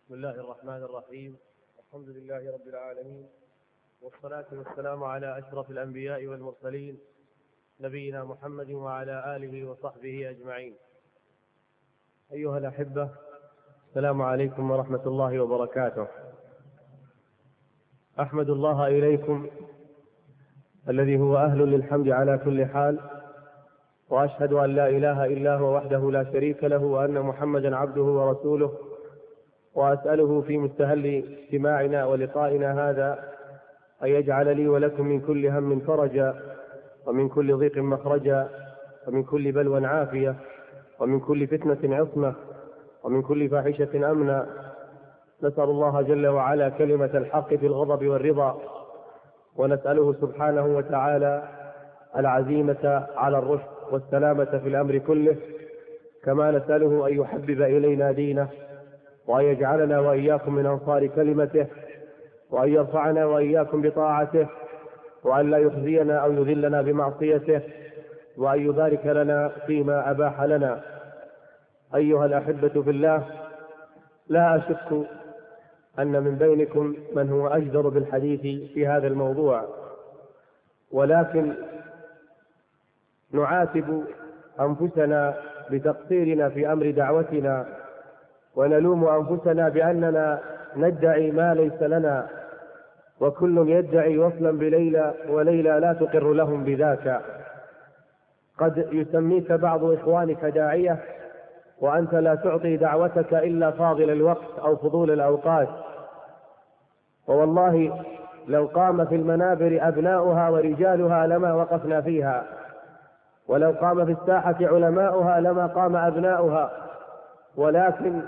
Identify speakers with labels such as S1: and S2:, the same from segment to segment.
S1: بسم الله الرحمن الرحيم. الحمد لله رب العالمين، والصلاة والسلام على أشرف الأنبياء والمرسلين نبينا محمد وعلى آله وصحبه أجمعين. أيها الأحبة، السلام عليكم ورحمة الله وبركاته. أحمد الله إليكم الذي هو أهل للحمد على كل حال، وأشهد أن لا إله إلا هو وحده لا شريك له، وأن محمدا عبده ورسوله، وأسأله في مستهل اجتماعنا ولقائنا هذا أن يجعل لي ولكم من كل هم فرجا، ومن كل ضيق مخرجا، ومن كل بلوى عافية، ومن كل فتنة عصمة، ومن كل فاحشة أمنا. نسأل الله جل وعلا كلمة الحق في الغضب والرضا، ونسأله سبحانه وتعالى العزيمة على الرشد والسلامة في الأمر كله، كما نسأله أن يحبب إلينا دينه، وأن يجعلنا وإياكم من أنصار كلمته، وأن يرفعنا وإياكم بطاعته، وأن لا يخزينا أو يذلنا بمعصيته، وأن يبارك لنا فيما أباح لنا. أيها الأحبة في الله، لا أشك أن من بينكم من هو أجدر بالحديث في هذا الموضوع، ولكن نعاتب أنفسنا بتقصيرنا في أمر دعوتنا، ونلوم أنفسنا بأننا ندعي ما ليس لنا، وكل يدعي وصلا بليلى، وليلى لا تقر لهم بذاك. قد يسميك بعض إخوانك داعية، وأنت لا تعطي دعوتك إلا فاضل الوقت أو فضول الأوقات، ووالله لو قام في المنابر أبناؤها ورجالها لما وقفنا فيها، ولو قام في الساحة علماؤها لما قام أبناؤها. ولكن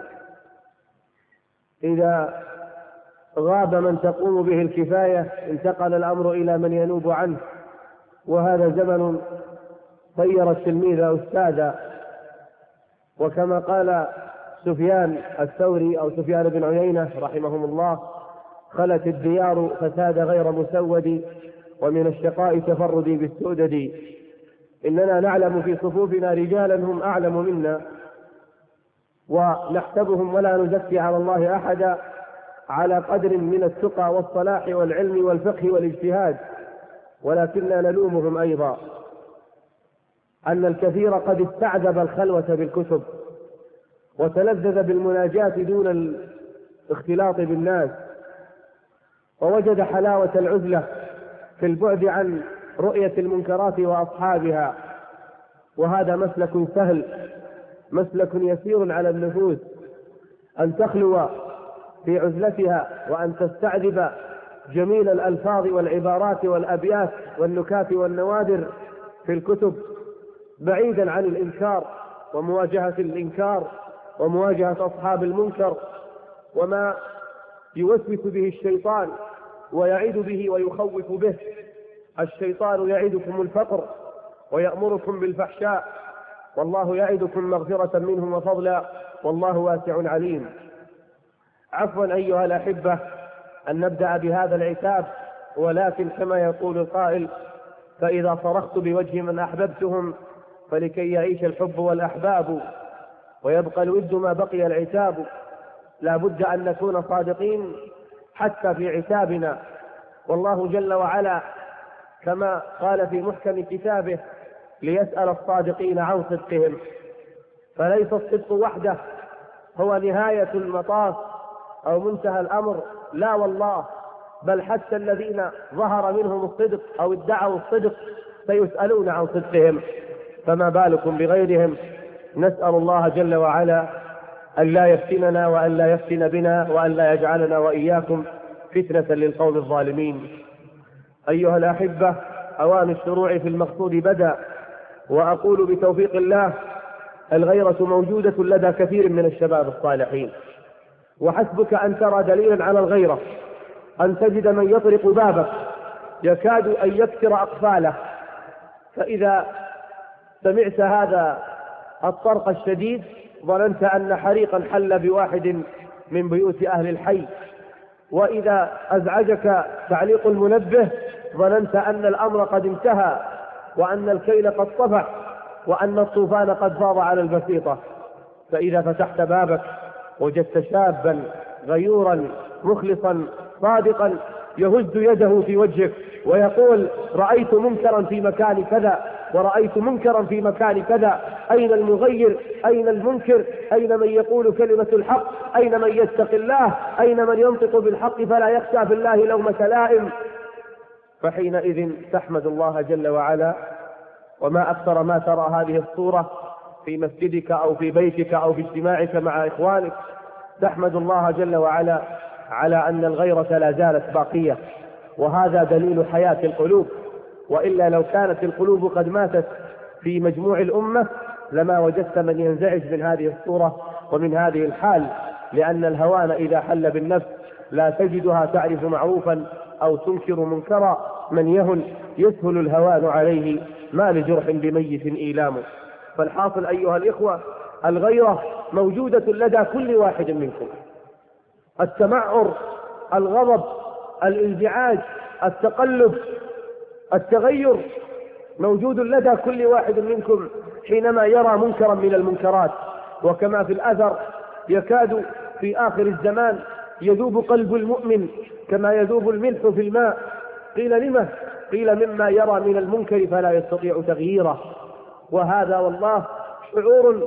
S1: إذا غاب من تقوم به الكفاية انتقل الأمر إلى من ينوب عنه، وهذا زمن صير التلميذ أستاذا. وكما قال سفيان الثوري أو سفيان بن عيينة رحمهم الله: خلت الديار فساد غير مسود، ومن الشقاء تفردي بالسؤدد. إننا نعلم في صفوفنا رجالا هم أعلم منا، ونحسبهم ولا نزكي على الله أحدا، على قدر من التقى والصلاح والعلم والفقه والاجتهاد، ولكننا نلومهم أيضا أن الكثير قد استعذب الخلوة بالكتب، وتلذذ بالمناجاة دون الاختلاط بالناس، ووجد حلاوة العزلة في البعد عن رؤية المنكرات وأصحابها. وهذا مسلك سهل، مسلك يسير على النفوس، أن تخلو في عزلتها، وأن تستعذب جميل الألفاظ والعبارات والأبيات والنكات والنوادر في الكتب، بعيدا عن الإنكار ومواجهة الإنكار ومواجهة أصحاب المنكر، وما يوسوس به الشيطان ويعيد به ويخوف به. الشيطان يعدكم الفقر ويأمركم بالفحشاء، والله يعدكم مغفرة منه وفضلا، والله واسع عليم. عفوا أيها الأحبة أن نبدأ بهذا العتاب، ولكن كما يقول القائل: فإذا صرخت بوجه من أحببتهم فلكي يعيش الحب والأحباب، ويبقى الود ما بقي العتاب. لا بد أن نكون صادقين حتى في عتابنا، والله جل وعلا كما قال في محكم كتابه: ليسأل الصادقين عن صدقهم. فليس الصدق وحده هو نهاية المطاف أو منتهى الأمر، لا والله، بل حتى الذين ظهر منهم الصدق أو ادعوا الصدق سيسألون عن صدقهم، فما بالكم بغيرهم. نسأل الله جل وعلا أن لا يفتننا وأن لا يفتن بنا، وأن لا يجعلنا وإياكم فتنة للقوم الظالمين. أيها الأحبة، أوان الشروع في المقصود بدأ، وأقول بتوفيق الله الغيرة موجودة لدى كثير من الشباب الصالحين، وحسبك أن ترى دليلا على الغيرة أن تجد من يطرق بابك يكاد أن يكسر أقفاله، فإذا سمعت هذا الطرق الشديد ظننت أن حريقا حل بواحد من بيوت أهل الحي، وإذا أزعجك تعليق المنبه ظننت أن الأمر قد انتهى، وأن الكيل قد طفح، وأن الطوفان قد فاض على البسيطة. فإذا فتحت بابك وجدت شابا غيورا مخلصا صادقا يهز يده في وجهك ويقول رأيت منكرا في مكان كذا ورأيت منكرا في مكان كذا، أين المغير؟ أين المنكر؟ أين من يقول كلمة الحق؟ أين من يتقي الله؟ أين من ينطق بالحق فلا يخشى في الله لومة لائم؟ فحينئذ تحمد الله جل وعلا. وما أكثر ما ترى هذه الصورة في مسجدك أو في بيتك أو في اجتماعك مع إخوانك، تحمد الله جل وعلا على أن الغيرة لا زالت باقية، وهذا دليل حياة القلوب. وإلا لو كانت القلوب قد ماتت في مجموع الأمة لما وجدت من ينزعج من هذه الصورة ومن هذه الحال، لأن الهوان إذا حل بالنفس لا تجدها تعرف معروفا أو تنكر منكرا. من يهن يسهل الهوان عليه، ما لجرح بميت إيلام. فالحاصل أيها الإخوة، الغيرة موجودة لدى كل واحد منكم، التمعر، الغضب، الانزعاج، التقلب، التغير موجود لدى كل واحد منكم حينما يرى منكرا من المنكرات. وكما في الأثر يكاد في آخر الزمان يذوب قلب المؤمن كما يذوب الملح في الماء. قيل لما؟ قيل مما يرى من المنكر فلا يستطيع تغييره. وهذا والله شعور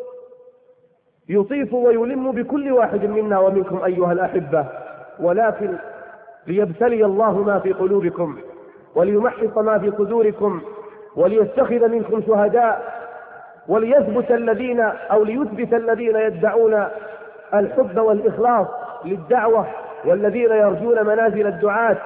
S1: يطيف ويلم بكل واحد منا ومنكم أيها الأحبة، ولكن ليبتلي الله ما في قلوبكم وليمحص ما في صدوركم وليتخذ منكم شهداء وليثبت الذين يدعون الحب والإخلاص للدعوة والذين يرجون منازل الدعاة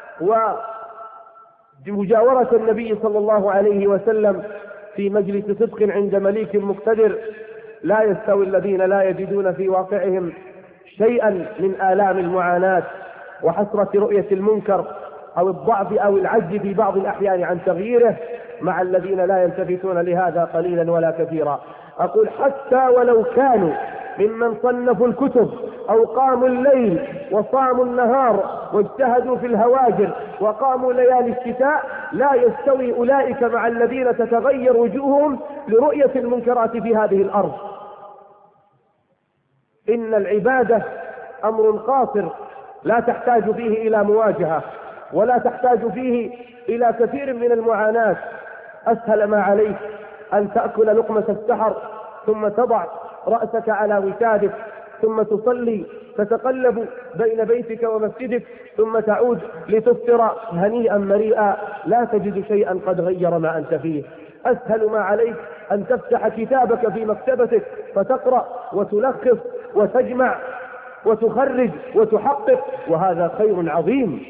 S1: ومجاورة النبي صلى الله عليه وسلم في مجلس صدق عند مليك مقتدر. لا يستوي الذين لا يجدون في واقعهم شيئا من آلام المعاناة وحسرة رؤية المنكر أو الضعف أو العجز في بعض الأحيان عن تغييره مع الذين لا يلتفتون لهذا قليلا ولا كثيرا. أقول حتى ولو كانوا ممن صنفوا الكتب أو قاموا الليل وصاموا النهار واجتهدوا في الهواجر وقاموا ليالي الشتاء، لا يستوي أولئك مع الذين تتغير وجوههم لرؤية المنكرات في هذه الأرض. إن العبادة أمر قاصر لا تحتاج فيه إلى مواجهة ولا تحتاج فيه إلى كثير من المعاناة. أسهل ما عليك أن تأكل لقمة السحر ثم تضع رأسك على وسادك ثم تصلي تتقلب بين بيتك ومسجدك ثم تعود لتفطر هنيئا مريئا لا تجد شيئا قد غير ما أنت فيه. أسهل ما عليك أن تفتح كتابك في مكتبتك فتقرأ وتلخص وتجمع وتخرج وتحقق، وهذا خير عظيم،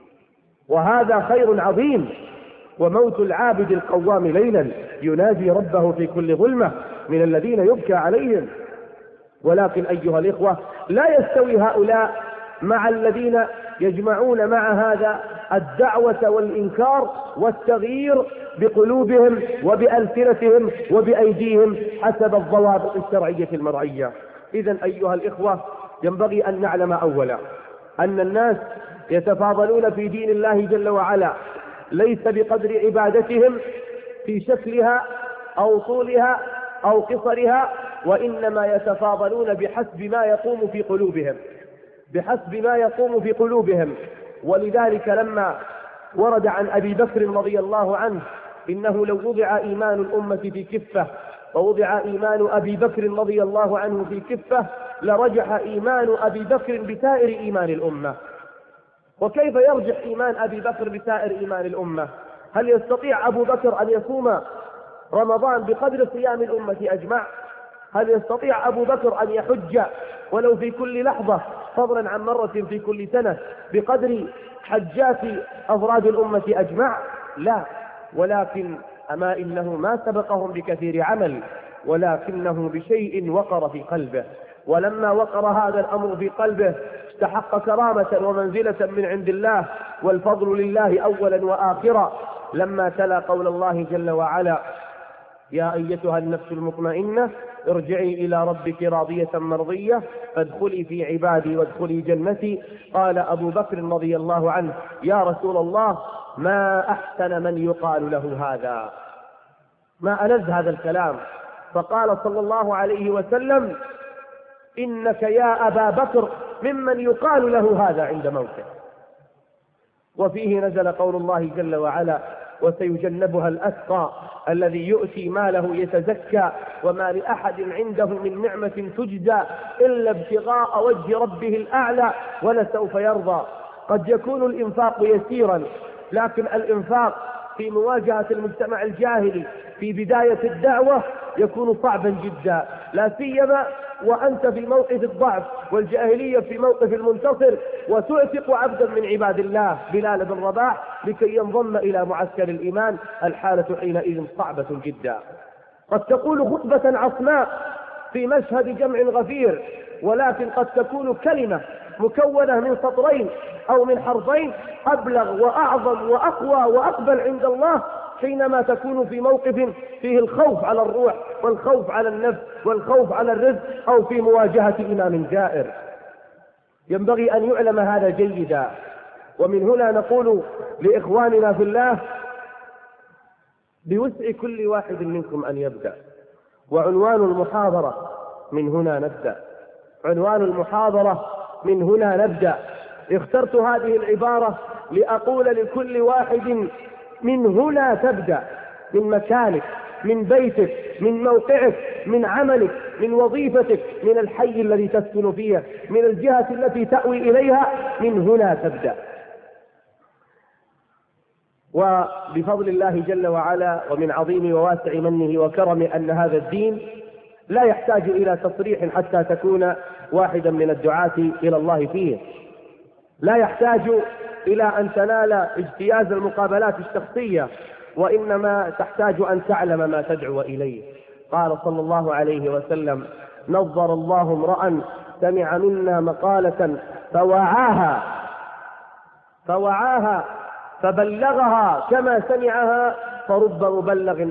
S1: وهذا خير عظيم. وموت العابد القوام ليلا ينادي ربه في كل ظلمة من الذين يبكى عليهم. ولكن أيها الإخوة، لا يستوي هؤلاء مع الذين يجمعون مع هذا الدعوة والإنكار والتغيير بقلوبهم وبألسنتهم وبأيديهم حسب الضوابط الشرعية المرعية. إذن أيها الإخوة، ينبغي أن نعلم أولا أن الناس يتفاضلون في دين الله جل وعلا ليس بقدر عبادتهم في شكلها أو طولها أو قصرها، وإنما يتفاضلون بحسب ما يقوم في قلوبهم، بحسب ما يقوم في قلوبهم. ولذلك لما ورد عن أبي بكر رضي الله عنه إنه لو وضع إيمان الأمة في كفة ووضع إيمان أبي بكر رضي الله عنه في كفة لرجح إيمان أبي بكر بسائر إيمان الأمة. وكيف يرجح إيمان أبي بكر بسائر إيمان الأمة؟ هل يستطيع أبو بكر أن يصوم رمضان بقدر صيام الأمة أجمع؟ هل يستطيع أبو بكر أن يحج ولو في كل لحظة فضلا عن مرة في كل سنة بقدر حجات أفراد الأمة أجمع؟ لا. ولكن أما إنه ما سبقهم بكثير عمل، ولكنه بشيء وقر في قلبه، ولما وقر هذا الأمر في قلبه استحق كرامة ومنزلة من عند الله، والفضل لله أولا وآخرا. لما تلا قول الله جل وعلا: يا أيتها النفس المطمئنة ارجعي إلى ربك راضية مرضية فادخلي في عبادي وادخلي جنتي، قال أبو بكر رضي الله عنه: يا رسول الله، ما أحسن من يقال له هذا، ما ألذ هذا الكلام. فقال صلى الله عليه وسلم: إنك يا أبا بكر ممن يقال له هذا عند موته. وفيه نزل قول الله جل وعلا: وسيجنبها الأتقى الذي يؤتي ماله يتزكى وما لأحد عنده من نعمة تجزى إلا ابتغاء وجه ربه الأعلى ولسوف يرضى. قد يكون الإنفاق يسيرا، لكن الإنفاق في مواجهة المجتمع الجاهلي في بداية الدعوة يكون صعبا جدا، لا سيما وأنت في موقف الضعف والجاهلية في موقف المنتصر، وتعتق عبدا من عباد الله بلال بن رباح لكي ينضم إلى معسكر الإيمان. الحالة حينئذ صعبة جدا. قد تقول خطبة عصماء في مشهد جمع غفير، ولكن قد تكون كلمة مكونة من سطرين أو من حرفين أبلغ وأعظم وأقوى وأقبل عند الله حينما تكون في موقف فيه الخوف على الروح والخوف على النفس والخوف على الرزق، أو في مواجهة إمام جائر. ينبغي أن يعلم هذا جيدا. ومن هنا نقول لإخواننا في الله: بوسع كل واحد منكم أن يبدأ. وعنوان المحاضرة من هنا نبدأ، عنوان المحاضرة من هنا نبدأ. اخترت هذه العبارة لأقول لكل واحد: من هنا تبدأ، من مكانك، من بيتك، من موقعك، من عملك، من وظيفتك، من الحي الذي تسكن فيه، من الجهة التي تأوي إليها، من هنا تبدأ. وبفضل الله جل وعلا ومن عظيم وواسع منه وكرمه أن هذا الدين لا يحتاج إلى تصريح حتى تكون واحدا من الدعاة إلى الله فيه، لا يحتاج إلى أن تنال اجتياز المقابلات الشخصية، وإنما تحتاج أن تعلم ما تدعو إليه. قال صلى الله عليه وسلم: نظر الله امرأ سمع منا مقالة فوعاها فبلغها كما سمعها، فرب مبلغ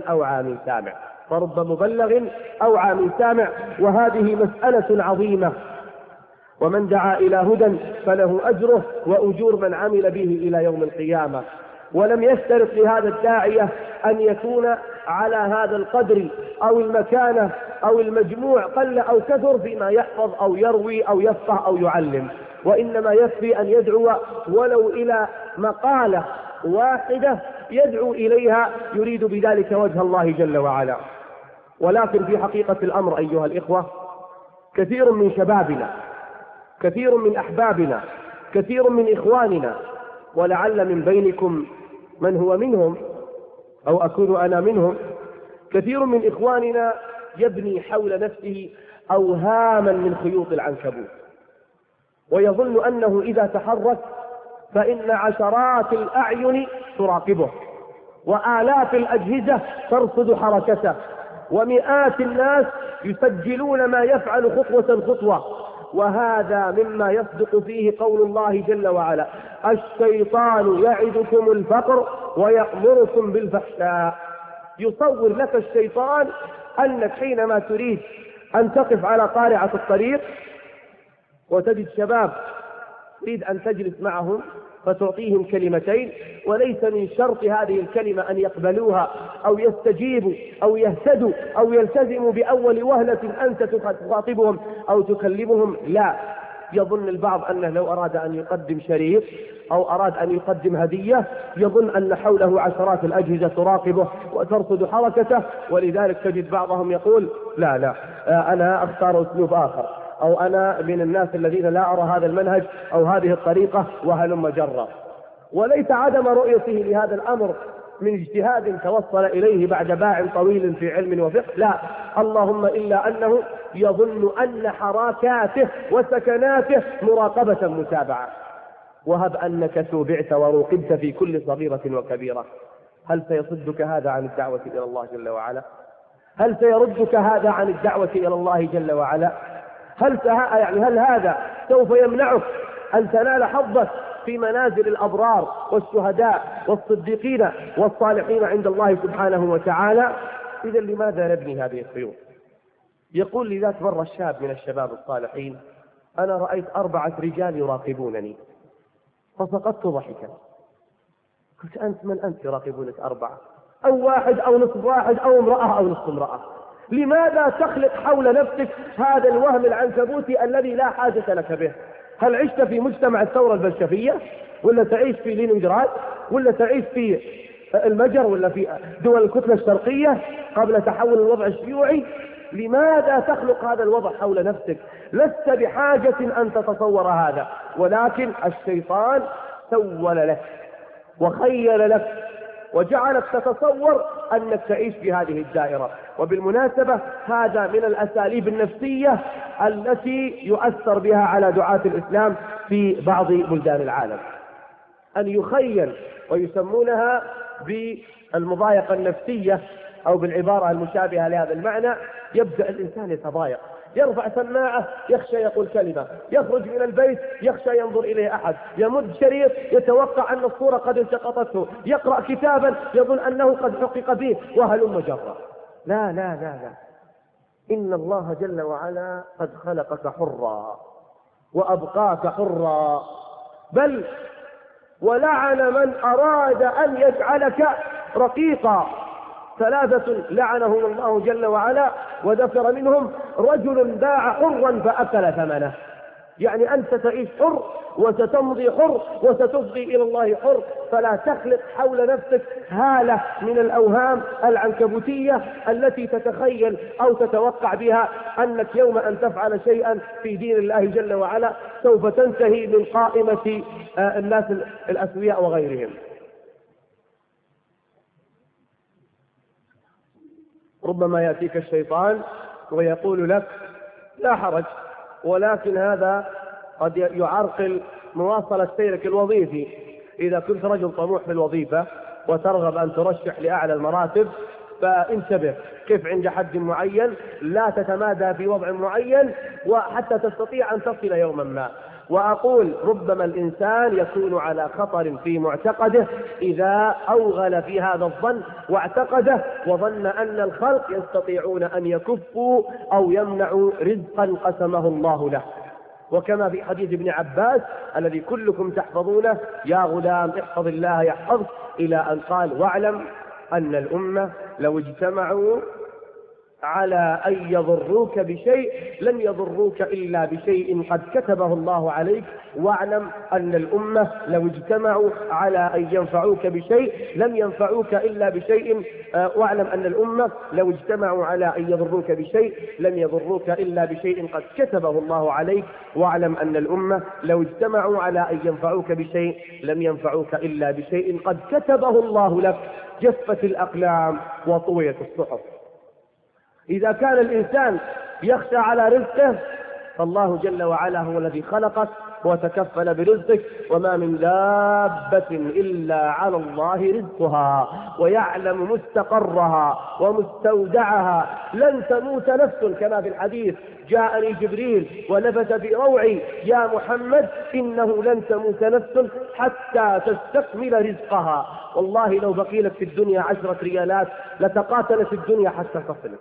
S1: أوعى من سامع. وهذه مسألة عظيمة، ومن دعا إلى هدى فله أجره وأجور من عمل به إلى يوم القيامة. ولم يشترط لهذا الداعية أن يكون على هذا القدر أو المكانة أو المجموع قل أو كثر فيما يحفظ أو يروي أو يفقه أو يعلم، وإنما يكفي أن يدعو ولو إلى مقالة واحدة يدعو إليها يريد بذلك وجه الله جل وعلا. ولكن في حقيقة الأمر أيها الإخوة، كثير من شبابنا، كثير من أحبابنا، كثير من إخواننا، ولعل من بينكم من هو منهم أو أكون أنا منهم، كثير من إخواننا يبني حول نفسه أوهاما من خيوط العنكبوت، ويظن أنه إذا تحرك فإن عشرات الأعين تراقبه، وآلاف الأجهزة ترصد حركته، ومئات الناس يسجلون ما يفعل خطوة. وهذا مما يصدق فيه قول الله جل وعلا: الشيطان يعدكم الفقر ويأمركم بالفحشاء. يصور لك الشيطان أنك حينما تريد أن تقف على قارعة الطريق وتجد شباب تريد أن تجلس معهم فتعطيهم كلمتين، وليس من شرط هذه الكلمة أن يقبلوها أو يستجيبوا أو يهتدوا أو يلتزموا بأول وهلة أنت تخاطبهم أو تكلمهم. لا، يظن البعض أنه لو أراد أن يقدم شريط أو أراد أن يقدم هدية يظن أن حوله عشرات الأجهزة تراقبه وترصد حركته، ولذلك تجد بعضهم يقول: لا أنا أختار أسلوب آخر، أو أنا من الناس الذين لا أرى هذا المنهج أو هذه الطريقة وهلم جرا. وليس عدم رؤيته لهذا الأمر من اجتهاد توصل إليه بعد باع طويل في علم وفقه، لا، اللهم إلا أنه يظن أن حركاته وسكناته مراقبة متابعة. وهب أنك توبعت وروقبت في كل صغيرة وكبيرة، هل سيصدك هذا عن الدعوة إلى الله جل وعلا؟ هل سيردك هذا عن الدعوة إلى الله جل وعلا؟ هل هذا سوف يمنعك أن تنال حظك في منازل الأبرار والشهداء والصديقين والصالحين عند الله سبحانه وتعالى؟ إذا لماذا نبني هذه الخيوط؟ يقول لي ذات مرة الشاب من الشباب الصالحين: أنا رأيت 4 رجال يراقبونني، فسقطت ضحكا. قلت: أنت من أنت يراقبونك 4؟ أو واحد أو نصف واحد أو امرأة أو نصف امرأة؟ لماذا تخلق حول نفسك هذا الوهم العنكبوتي الذي لا حاجة لك به؟ هل عشت في مجتمع الثورة البلشفية، ولا تعيش في لينينغراد، ولا تعيش في المجر، ولا في دول الكتلة الشرقية قبل تحول الوضع الشيوعي؟ لماذا تخلق هذا الوضع حول نفسك؟ لست بحاجة أن تتصور هذا، ولكن الشيطان سول لك وخيل لك وجعلك تتصور أنك تعيش في هذه الدائرة. وبالمناسبة هذا من الأساليب النفسية التي يؤثر بها على دعاة الإسلام في بعض بلدان العالم، أن يخيل، ويسمونها بالمضايقة النفسية أو بالعبارة المشابهة لهذا المعنى. يبدأ الإنسان يتضايق، يرفع سماعة يخشى يقول كلمة، يخرج من البيت يخشى ينظر إليه أحد، يمد شريط يتوقع أن الصورة قد التقطته، يقرأ كتابا يظن أنه قد حقق به، وهلم جرا. لا لا لا لا، إن الله جل وعلا قد خلقك حرا وأبقاك حرا، بل ولعن من أراد أن يجعلك رقيقا. 3 لعنهم الله جل وعلا وذكر منهم رجل باع حرا فأكل ثمنه، يعني أنت تعيش حر وستمضي حر وستفضي إلى الله حر. فلا تخلق حول نفسك هالة من الأوهام العنكبوتية التي تتخيل أو تتوقع بها أنك يوم أن تفعل شيئا في دين الله جل وعلا سوف تنتهي من قائمة الناس الأسوياء وغيرهم. ربما يأتيك الشيطان ويقول لك لا حرج، ولكن هذا قد يعرقل مواصلة سيرك الوظيفي. إذا كنت رجل طموح في الوظيفة وترغب أن ترشح لأعلى المراتب فانتبه، كيف عند حد معين، لا تتمادى في وضع معين وحتى تستطيع أن تصل يوما ما. وأقول ربما الإنسان يكون على خطر في معتقده إذا أوغل في هذا الظن واعتقده وظن أن الخلق يستطيعون أن يكفوا أو يمنعوا رزقا قسمه الله له. وكما في حديث ابن عباس الذي كلكم تحفظونه: يا غلام احفظ الله يحفظك، إلى أن قال: واعلم أن الأمة لو اجتمعوا على أن يضروك بشيء لن يضروك إلا بشيء قد كتبه الله عليك، واعلم أن الأمة لو اجتمعوا على أن ينفعوك بشيء لم ينفعوك إلا بشيء، واعلم أن الأمة لو اجتمعوا على أن يضروك بشيء لم يضروك إلا بشيء قد كتبه الله عليك، واعلم أن الأمة لو اجتمعوا على أن ينفعوك بشيء لم ينفعوك إلا بشيء قد كتبه الله لك. جفت الأقلام وطويت الصحف. إذا كان الإنسان يخشى على رزقه فالله جل وعلا هو الذي خلقك وتكفل برزقك، وما من دابة إلا على الله رزقها ويعلم مستقرها ومستودعها. لن تموت نفس، كما في الحديث: جاءني جبريل ونفث في روعي يا محمد إنه لن تموت نفس حتى تستكمل رزقها. والله لو بقي لك في الدنيا 10 ريالات لتقاتلت الدنيا حتى تصلك.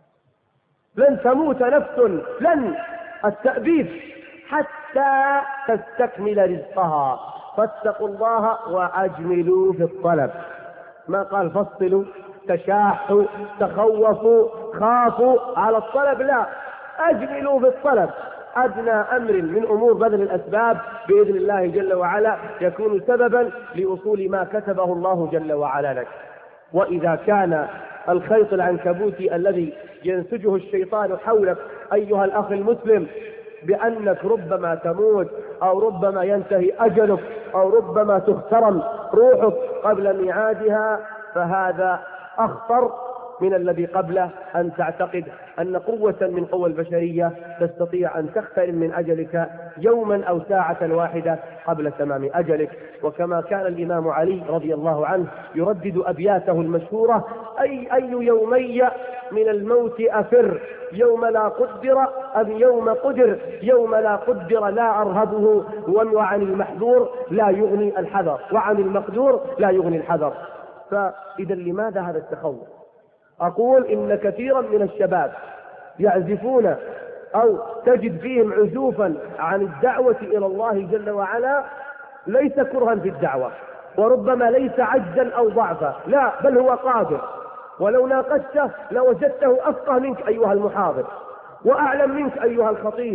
S1: لن تموت نفس، لن التأبيد، حتى تستكمل رزقها. فاتقوا الله وأجملوا في الطلب. ما قال فصلوا، تشاحوا، تخوفوا، خافوا على الطلب، لا، أجملوا في الطلب. أدنى أمر من أمور بذل الأسباب بإذن الله جل وعلا يكون سببا لوصول ما كتبه الله جل وعلا لك. وإذا كان الخيط العنكبوتي الذي ينسجه الشيطان حولك أيها الأخ المسلم بأنك ربما تموت أو ربما ينتهي أجلك أو ربما تخترم روحك قبل ميعادها، فهذا أخطر من الذي قبله. أن تعتقد أن قوة من قوى البشرية تستطيع أن تخترم من أجلك يوما أو ساعة واحدة قبل تمام أجلك. وكما كان الإمام علي رضي الله عنه يردد أبياته المشهورة: أي يومي من الموت أفر، يوم لا قدر أم يوم قدر، يوم لا قدر لا أرهبه، وعن المحذور لا يغني الحذر، وعن المقدور لا يغني الحذر. فإذا لماذا هذا التخوف؟ أقول إن كثيرا من الشباب يعزفون أو تجد فيهم عزوفا عن الدعوة إلى الله جل وعلا، ليس كرها في الدعوة، وربما ليس عجزا أو ضعفا، لا، بل هو قادر. ولو ناقشته لوجدته أفقه منك أيها المحاضر، وأعلم منك أيها الخطيب،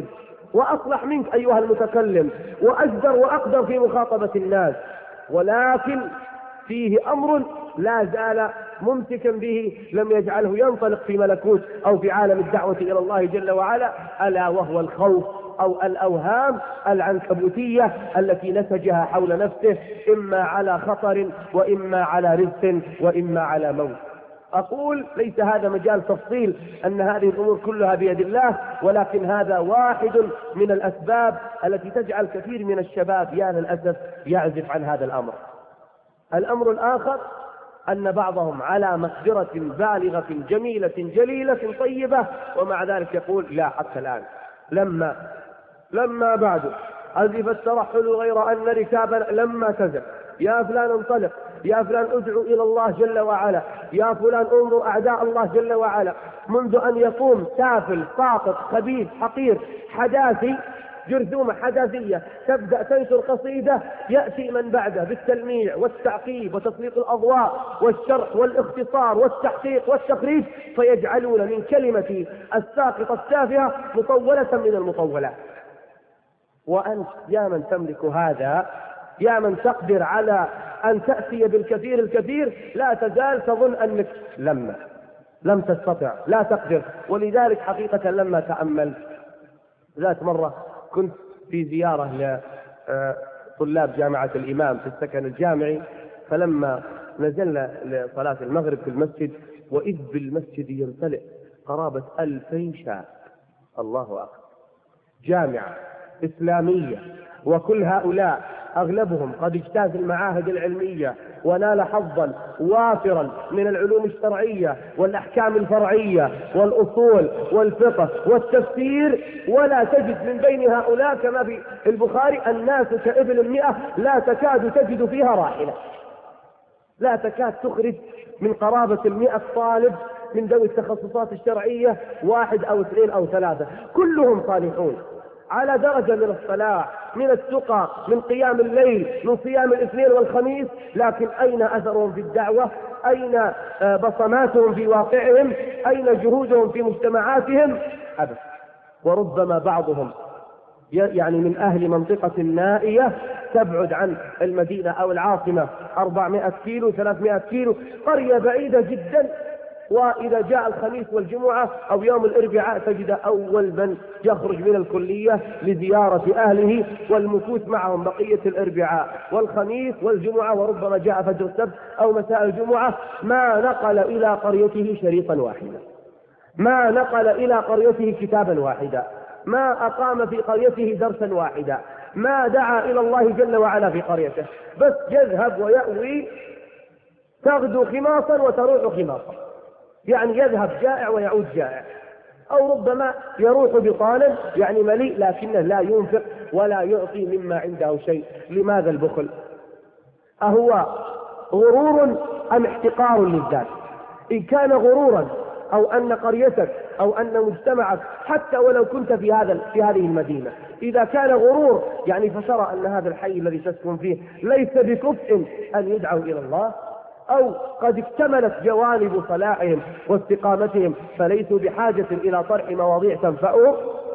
S1: وأصلح منك أيها المتكلم، وأجدر وأقدر في مخاطبة الناس، ولكن فيه أمر لا زال ممسكا به لم يجعله ينطلق في ملكوت أو في عالم الدعوة إلى الله جل وعلا، ألا وهو الخوف أو الأوهام العنكبوتية التي نسجها حول نفسه، إما على خطر وإما على رزق وإما على موت. أقول ليس هذا مجال تفصيل أن هذه الأمور كلها بيد الله، ولكن هذا واحد من الأسباب التي تجعل كثير من الشباب يا للأسف يعزف عن هذا الأمر. الأمر الآخر أن بعضهم على مقدرة بالغة جميلة جليلة طيبة، ومع ذلك يقول لا حتى الآن لما بعد أزف الترحل غير أن ركابا لما تزل، يا فلان انطلق، يا فلان ادعو إلى الله جل وعلا، يا فلان انظر أعداء الله جل وعلا، منذ أن يقوم سافل ساقط خبيث حقير حداثي جرثومة حداثية تبدأ تنشر قصيدة، يأتي من بعده بالتلميع والتعقيب وتسليط الأضواء والشرح والاختصار والتحقيق والتخريج، فيجعلون من كلمة الساقطة التافهة مطولة من المطولات. وأنت يا من تملك هذا، يا من تقدر على أن تأتي بالكثير الكثير، لا تزال تظن أنك لم تستطع، لا تقدر. ولذلك حقيقة لما تأمل ذات مرة كنت في زيارة لطلاب جامعة الإمام في السكن الجامعي، فلما نزلنا لصلاة المغرب في المسجد وإذ بالمسجد يمتلئ قرابة 2000 شاب. الله أكبر، جامعة إسلامية، وكل هؤلاء أغلبهم قد اجتاز المعاهد العلمية ونال حظا وافرا من العلوم الشرعية والأحكام الفرعية والأصول والفقه والتفسير، ولا تجد من بين هؤلاء كما في البخاري الناس كإبل 100 لا تكاد تجد فيها راحلة، لا تكاد تخرج من قرابة 100 طالب من ذوي التخصصات الشرعية 1 أو 2 أو 3، كلهم صالحون على درجة من الصلاح، من التقى، من قيام الليل، من صيام الاثنين والخميس، لكن أين أثرهم في الدعوة؟ أين بصماتهم في واقعهم؟ أين جهودهم في مجتمعاتهم؟ أبدا. وربما بعضهم يعني من أهل منطقة نائية تبعد عن المدينة أو العاصمة 400 كيلو 300 كيلو، قرية بعيدة جدا، وإذا جاء الخميس والجمعة أو يوم الأربعاء تجد أول من يخرج من الكلية لزيارة أهله والمكوث معهم بقية الأربعاء والخميس والجمعة، وربما جاء فجر السبت أو مساء الجمعة، ما نقل إلى قريته شريطا واحدا، ما نقل إلى قريته كتابا واحدا، ما أقام في قريته درسا واحدا، ما دعا إلى الله جل وعلا في قريته، بس يذهب ويأوي، تغدو خماصا وتروح خماصا، يعني يذهب جائع ويعود جائع، أو ربما يروح بطالا يعني مليء لكنه لا ينفق ولا يعطي مما عنده شيء. لماذا البخل؟ أهو غرور أم احتقار للذات؟ إن كان غرورا أو أن قريتك أو أن مجتمعك حتى ولو كنت في هذه المدينة، إذا كان غرور يعني فترى أن هذا الحي الذي تسكن فيه ليس بكفء أن يدعوا إلى الله، أو قد اكتملت جوانب صلاحهم واستقامتهم فليسوا بحاجة إلى طرح مواضيع تنفعهم،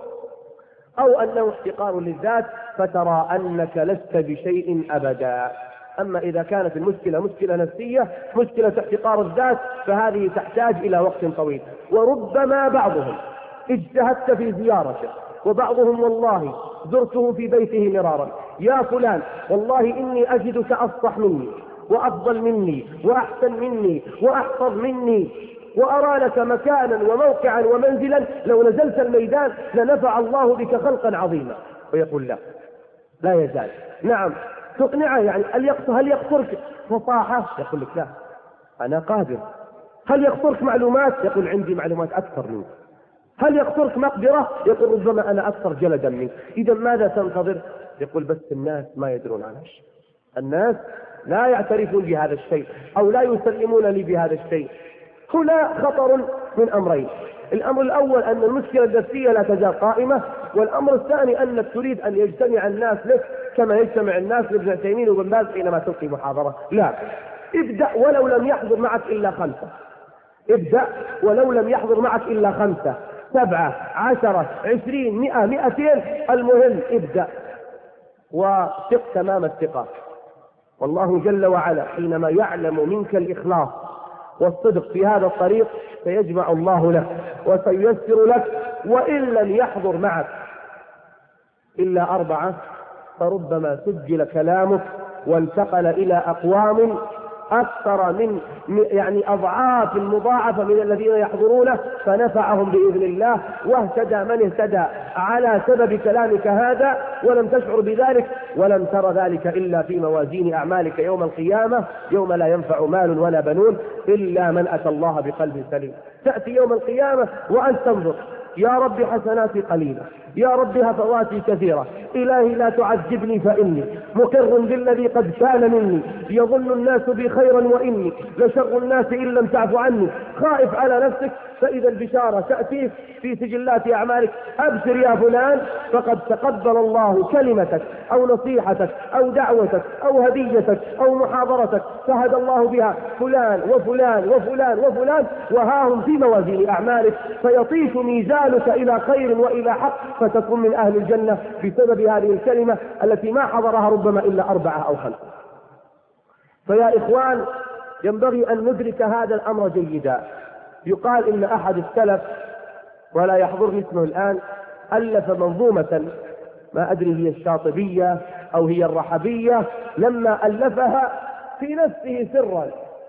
S1: أو أنه احتقار للذات فترى أنك لست بشيء أبدا. أما إذا كانت المشكلة مشكلة نفسية، مشكلة احتقار الذات، فهذه تحتاج إلى وقت طويل. وربما بعضهم اجتهدت في زيارته، وبعضهم والله زرته في بيته مرارا، يا فلان والله إني أجدك أفصح مني وأفضل مني وأحسن مني وأحفظ مني، وأرى لك مكانا وموقعا ومنزلا لو نزلت الميدان لنفع الله بك خلقا عظيما. ويقول لا يزال. نعم تقنعه، يعني هل يقصرك فصاحة؟ يقول لك لا أنا قادر. هل يقصرك معلومات؟ يقول عندي معلومات أكثر منك. هل يقصرك مقدرة؟ يقول ربما أنا أكثر جلدا منك. إذا ماذا تنتظر؟ يقول بس الناس ما يدرون عن شيء، الناس لا يعترفون بهذا الشيء أو لا يسلمون لي بهذا الشيء. هنا خطر من أمرين: الأمر الأول أن المشكلة النفسية لا تزال قائمة، والأمر الثاني أنك تريد أن يجتمع الناس لك كما يجتمع الناس لابن عثيمين وابن باز حينما تلقي محاضرة. لا، ابدأ ولو لم يحضر معك إلا 5، ابدأ ولو لم يحضر معك إلا 5، 7 10 20 100 200، المهم ابدأ وثق تمام الثقة. والله جل وعلا حينما يعلم منك الإخلاص والصدق في هذا الطريق سيجمع الله لك وسييسر لك. وإن لم يحضر معك إلا 4 فربما سجل كلامك وانتقل إلى أقوام أكثر من أضعاف مضاعفة من الذين يحضرونه، فنفعهم بإذن الله، واهتدى من اهتدى على سبب كلامك هذا ولم تشعر بذلك، ولم تر ذلك إلا في موازين أعمالك يوم القيامة، يوم لا ينفع مال ولا بنون إلا من أتى الله بقلب سليم. تأتي يوم القيامة وأنت تنظر: يا رب حسناتي قليلة، يا رب هفواتي كثيرة، إلهي لا تعذبني فإني مقر بالذي قد كان مني، يظن الناس بي خيرا وإني لشر الناس إن لم تعف عني. خائف على نفسك، فإذا البشارة تأتيك في سجلات أعمالك: أبشر يا فلان، فقد تقبل الله كلمتك أو نصيحتك أو دعوتك أو هديتك أو محاضرتك، فهدى الله بها فلان وفلان وفلان وفلان، وها هم في موازين أعمالك، فيطيش ميزانك إلى خير وإلى حق، فتكون من أهل الجنة بسبب هذه الكلمة التي ما حضرها ربما إلا 4 أو 5. فيا إخوان، ينبغي أن ندرك هذا الأمر جيدا. يقال إن أحد السلف، ولا يحضرني اسمه الآن، ألف منظومة، ما أدري هي الشاطبية أو هي الرحبية، لما ألفها في نفسه سرا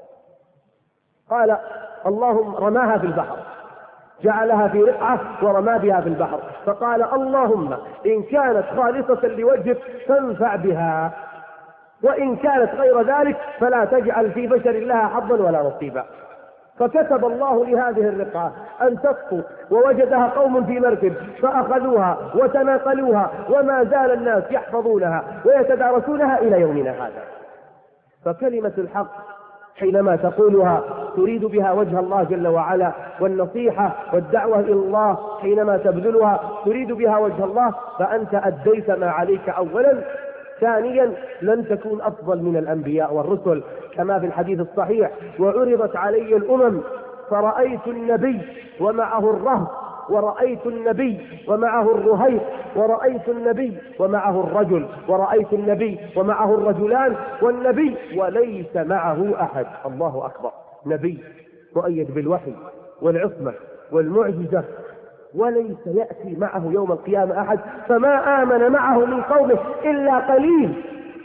S1: قال: اللهم، رماها في البحر، جعلها في رقعة ورمى بها في البحر، فقال: اللهم إن كانت خالصة لوجهك فانفع بها، وإن كانت غير ذلك فلا تجعل في بشر لها حظا ولا نصيبا. فكتب الله لهذه الرقعة أن تسقط، ووجدها قوم في مركب فأخذوها وتناقلوها، وما زال الناس يحفظونها ويتدارسونها إلى يومنا هذا. فكلمة الحق حينما تقولها تريد بها وجه الله جل وعلا، والنصيحة والدعوة إلى الله حينما تبذلها تريد بها وجه الله، فأنت أديت ما عليك أولا. ثانيا، لن تكون أفضل من الأنبياء والرسل، كما في الحديث الصحيح: وعرضت علي الأمم فرأيت النبي ومعه الرهط، ورأيت النبي ومعه الرهيط، ورأيت النبي ومعه الرجل، ورأيت النبي ومعه الرجلان، والنبي وليس معه أحد. الله أكبر! نبي مؤيد بالوحي والعصمة والمعجزة، وليس يأتي معه يوم القيامة أحد، فما آمن معه من قومه إلا قليل،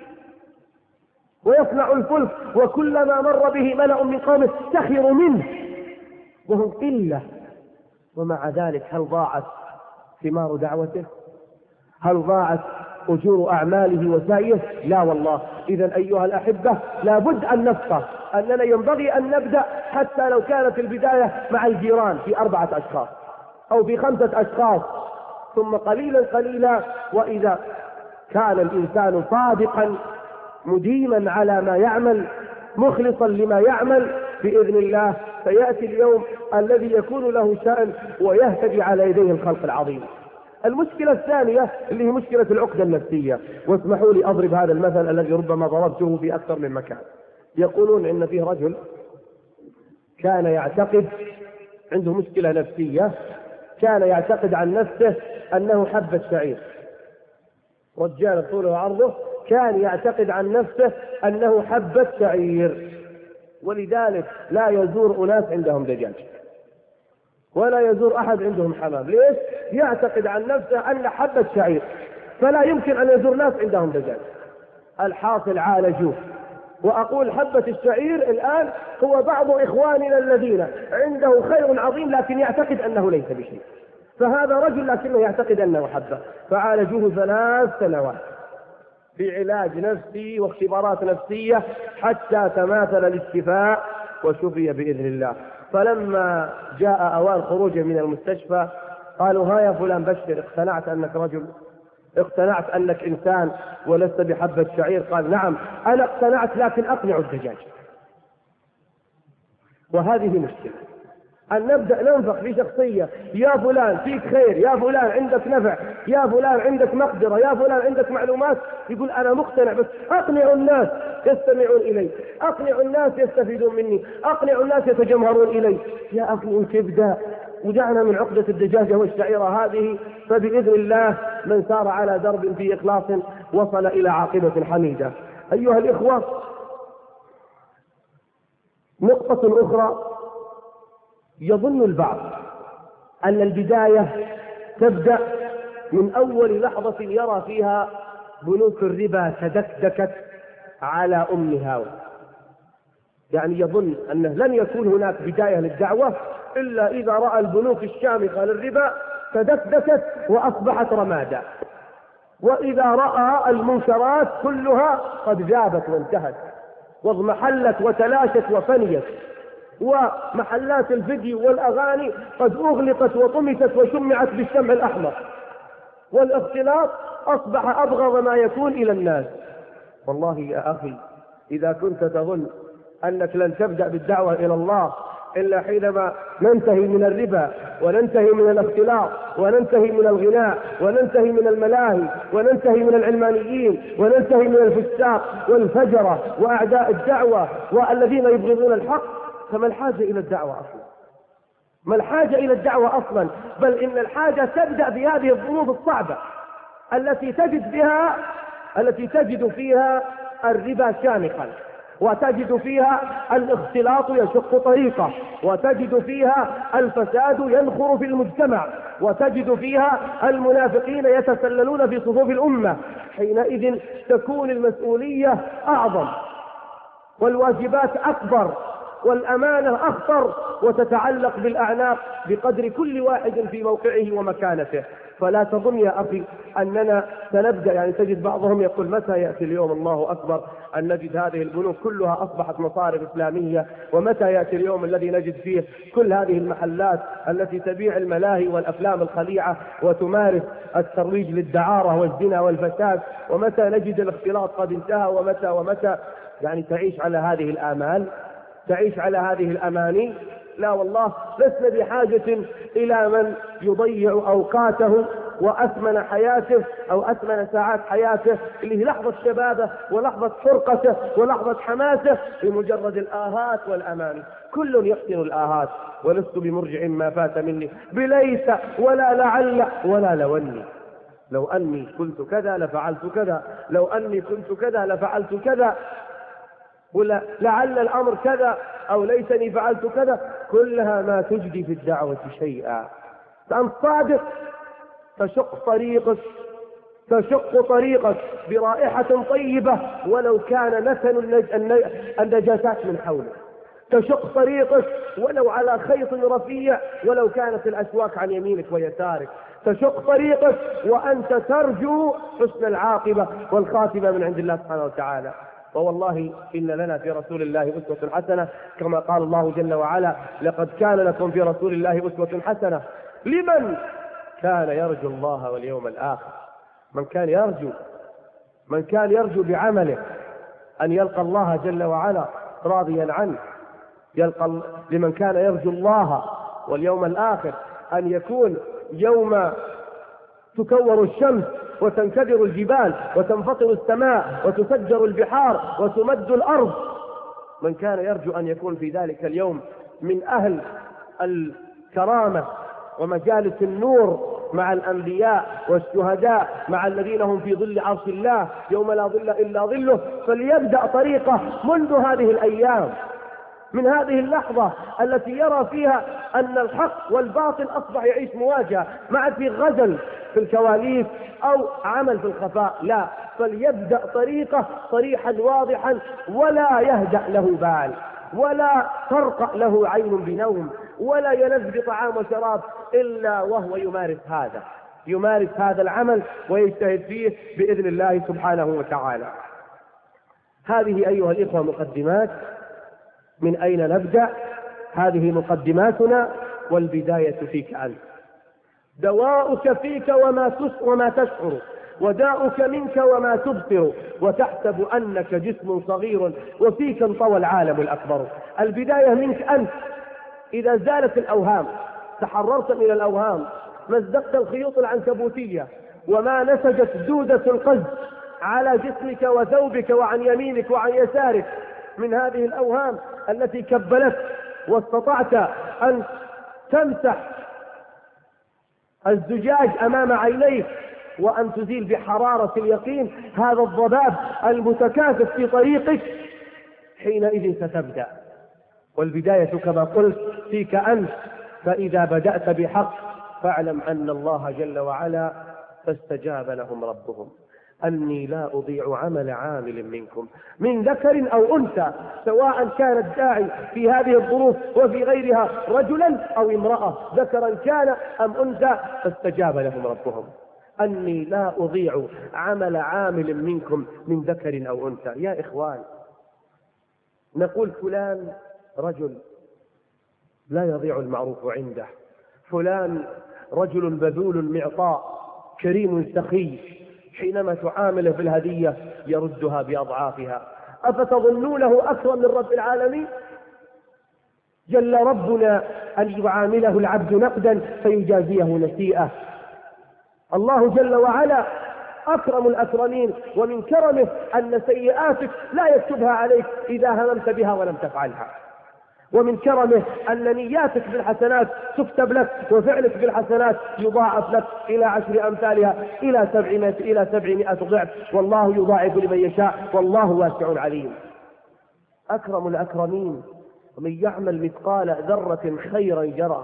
S1: ويصنع الفلك وكلما مر به ملأ من قومه سخروا منه وهم قلة. ومع ذلك هل ضاعت ثمار دعوته؟ هل ضاعت أجور أعماله وسعيه؟ لا والله. إذا أيها الأحبة، لابد أن نفقه أننا ينبغي أن نبدأ، حتى لو كانت البداية مع الجيران في 4 أشخاص أو في 5 أشخاص، ثم قليلا قليلا. وإذا كان الإنسان صادقا مديما على ما يعمل مخلصا لما يعمل بإذن الله، سيأتي اليوم الذي يكون له شأن ويهتدي على يديه الخلق العظيم. المشكلة الثانية اللي هي مشكلة العقدة النفسية، واسمحوا لي أضرب هذا المثل الذي ربما ضربته في أكثر من مكان. يقولون إن فيه رجل كان يعتقد، عنده مشكلة نفسية، كان يعتقد عن نفسه أنه حبة شعير، رجال طوله وعرضه، كان يعتقد عن نفسه أنه حبة شعير، ولذلك لا يزور أناس عندهم دجاج ولا يزور أحد عندهم حمام. ليش؟ يعتقد عن نفسه أن حبة شعير، فلا يمكن أن يزور ناس عندهم دجاج. الحاصل عالجوه. وأقول حبة الشعير الآن هو بعض إخواننا الذين عنده خير عظيم لكن يعتقد أنه ليس بشيء. فهذا رجل لكنه يعتقد أنه حبة، فعالجوه 3 سنوات بعلاج نفسي واختبارات نفسية حتى تماثل الاشتفاء وشفي بإذن الله. فلما جاء أوان خروجه من المستشفى قالوا: ها يا فلان، بشر، اقتنعت أنك رجل؟ اقتنعت أنك إنسان ولست بحبة شعير؟ قال: نعم أنا اقتنعت، لكن أقنع الدجاج. وهذه مشكلة، أن نبدأ ننفق في شخصية: يا فلان فيك خير، يا فلان عندك نفع، يا فلان عندك مقدرة، يا فلان عندك معلومات. يقول: أنا مقتنع، بس أقنع الناس يستمعون إلي، أقنع الناس يستفيدون مني، أقنع الناس يتجمهرون إلي. يا أخي، أنت ابدأ وجعنا من عقدة الدجاجة والشعيرة هذه، فبإذن الله من سار على درب في إخلاص وصل إلى عاقبة حميدة. أيها الإخوة، نقطة أخرى، يظن البعض أن البداية تبدأ من أول لحظة يرى فيها بنوك الربا تدكدكت على أم هاوي، يعني يظن أنه لن يكون هناك بداية للدعوة إلا إذا رأى البنوك الشامخة للربا تدكدكت وأصبحت رمادا، وإذا رأى المنكرات كلها قد ذابت وانتهت واضمحلت وتلاشت وفنيت، ومحلات الفيديو والأغاني قد أغلقت وطمست وشمعت بالشمع الأحمر، والاختلاط أصبح أبغض ما يكون إلى الناس. والله يا أخي، إذا كنت تظن أنك لن تبدأ بالدعوة إلى الله إلا حينما ننتهي من الربا وننتهي من الاختلاط وننتهي من الغناء وننتهي من الملاهي وننتهي من العلمانيين وننتهي من الفساق والفجرة وأعداء الدعوة والذين يبغضون الحق، فما الحاجة إلى الدعوة أصلا؟ ما الحاجة إلى الدعوة أصلا؟ بل إن الحاجة تبدأ بهذه الظروف الصعبة التي تجد فيها الربا شامخا، وتجد فيها الاختلاط يشق طريقه، وتجد فيها الفساد ينخر في المجتمع، وتجد فيها المنافقين يتسللون في صفوف الأمة. حينئذ تكون المسؤولية أعظم والواجبات أكبر والأمانة أخطر، وتتعلق بالأعناق بقدر كل واحد في موقعه ومكانته. فلا تظن يا أخي أننا سنبدأ، يعني تجد بعضهم يقول متى يأتي اليوم الله أكبر أن نجد هذه البنوك كلها أصبحت مصارف إسلامية، ومتى يأتي اليوم الذي نجد فيه كل هذه المحلات التي تبيع الملاهي والأفلام الخليعة وتمارس الترويج للدعارة والزنا والفساد، ومتى نجد الاختلاط قد انتهى، ومتى يعني تعيش على هذه الآمال، تعيش على هذه الأماني؟ لا والله، لسنا بحاجة إلى من يضيع أوقاته وأثمن حياته أو أثمن ساعات حياته اللي هي لحظة شبابه ولحظة فرقته ولحظة حماسه بمجرد الآهات والأماني. كل يحسن الآهات، ولست بمرجع ما فات مني بليس ولا لعل ولا لوني، لو أني كنت كذا لفعلت كذا، لو أني كنت كذا لفعلت كذا، ولا لعل الأمر كذا أو ليتني فعلت كذا، كلها ما تجدي في الدعوة شيئا. فأنت صادق تشق طريقك برائحة طيبة ولو كان نتن النجاسات من حولك، تشق طريقك ولو على خيط رفيع ولو كانت الأسواق عن يمينك ويسارك، تشق طريقك وأنت ترجو حسن العاقبة والخاتمة من عند الله سبحانه وتعالى. فوالله إن لنا في رسول الله أسوة حسنة، كما قال الله جل وعلا: لقد كان لكم في رسول الله أسوة حسنة لمن كان يرجو الله واليوم الآخر. من كان يرجو بعمله أن يلقى الله جل وعلا راضيا عنه، لمن كان يرجو الله واليوم الآخر أن يكون يوم تكور الشمس وتنكدر الجبال وتنفطر السماء وتسجر البحار وتمد الأرض، من كان يرجو أن يكون في ذلك اليوم من أهل الكرامة ومجالس النور مع الأنبياء والشهداء مع الذين هم في ظل عرش الله يوم لا ظل إلا ظله، فليبدأ طريقه منذ هذه الأيام، من هذه اللحظة التي يرى فيها أن الحق والباطل أصبح يعيش مواجهة، ما عاد في غزل في الكواليس أو عمل في الخفاء، لا، فليبدأ طريقه صريحا واضحا، ولا يهدأ له بال، ولا ترقى له عين بنوم، ولا يلذ بطعام وشراب إلا وهو يمارس هذا العمل ويجتهد فيه بإذن الله سبحانه وتعالى. هذه أيها الإخوة مقدمات. من أين نبدأ؟ هذه مقدماتنا، والبداية فيك أنت. دواؤك فيك وما تشعر، وداؤك منك وما تبصر، وتحسب أنك جسم صغير وفيك انطوى العالم الأكبر. البداية منك أنت. إذا زالت الأوهام، تحررت من الأوهام، مزقت الخيوط العنكبوتية وما نسجت دودة القز على جسمك وثوبك وعن يمينك وعن يسارك من هذه الأوهام التي كبلت، واستطعت أن تمسح الزجاج أمام عينيك، وأن تزيل بحرارة اليقين هذا الضباب المتكاثف في طريقك، حينئذ ستبدأ. والبداية كما قلت فيك أنت، فإذا بدأت بحق فاعلم أن الله جل وعلا فاستجاب لهم ربهم أني لا أضيع عمل عامل منكم من ذكر أو أنثى، سواء كان الداعي في هذه الظروف وفي غيرها رجلا أو امرأة، ذكرا كان أم أنثى، فاستجاب لهم ربهم أني لا أضيع عمل عامل منكم من ذكر أو أنثى. يا إخوان، نقول فلان رجل لا يضيع المعروف عنده، فلان رجل بذول معطاء كريم سخي، حينما تعامله بالهدية يردها بأضعافها. أفتظنونه أكرم من رب العالمين؟ جل ربنا أن يعامله العبد نقدا فيجازيه نسيئة. الله جل وعلا أكرم الأكرمين، ومن كرمه أن سيئاتك لا يكتبها عليك إذا هممت بها ولم تفعلها، ومن كرمه أن نياتك بالحسنات تكتب لك، وفعلك بالحسنات يضاعف لك إلى 10 أمثالها إلى 700 ضعف، والله يضاعف لمن يشاء والله واسع عليم. أكرم الأكرمين، ومن يعمل مثقال ذرة خيرا يره.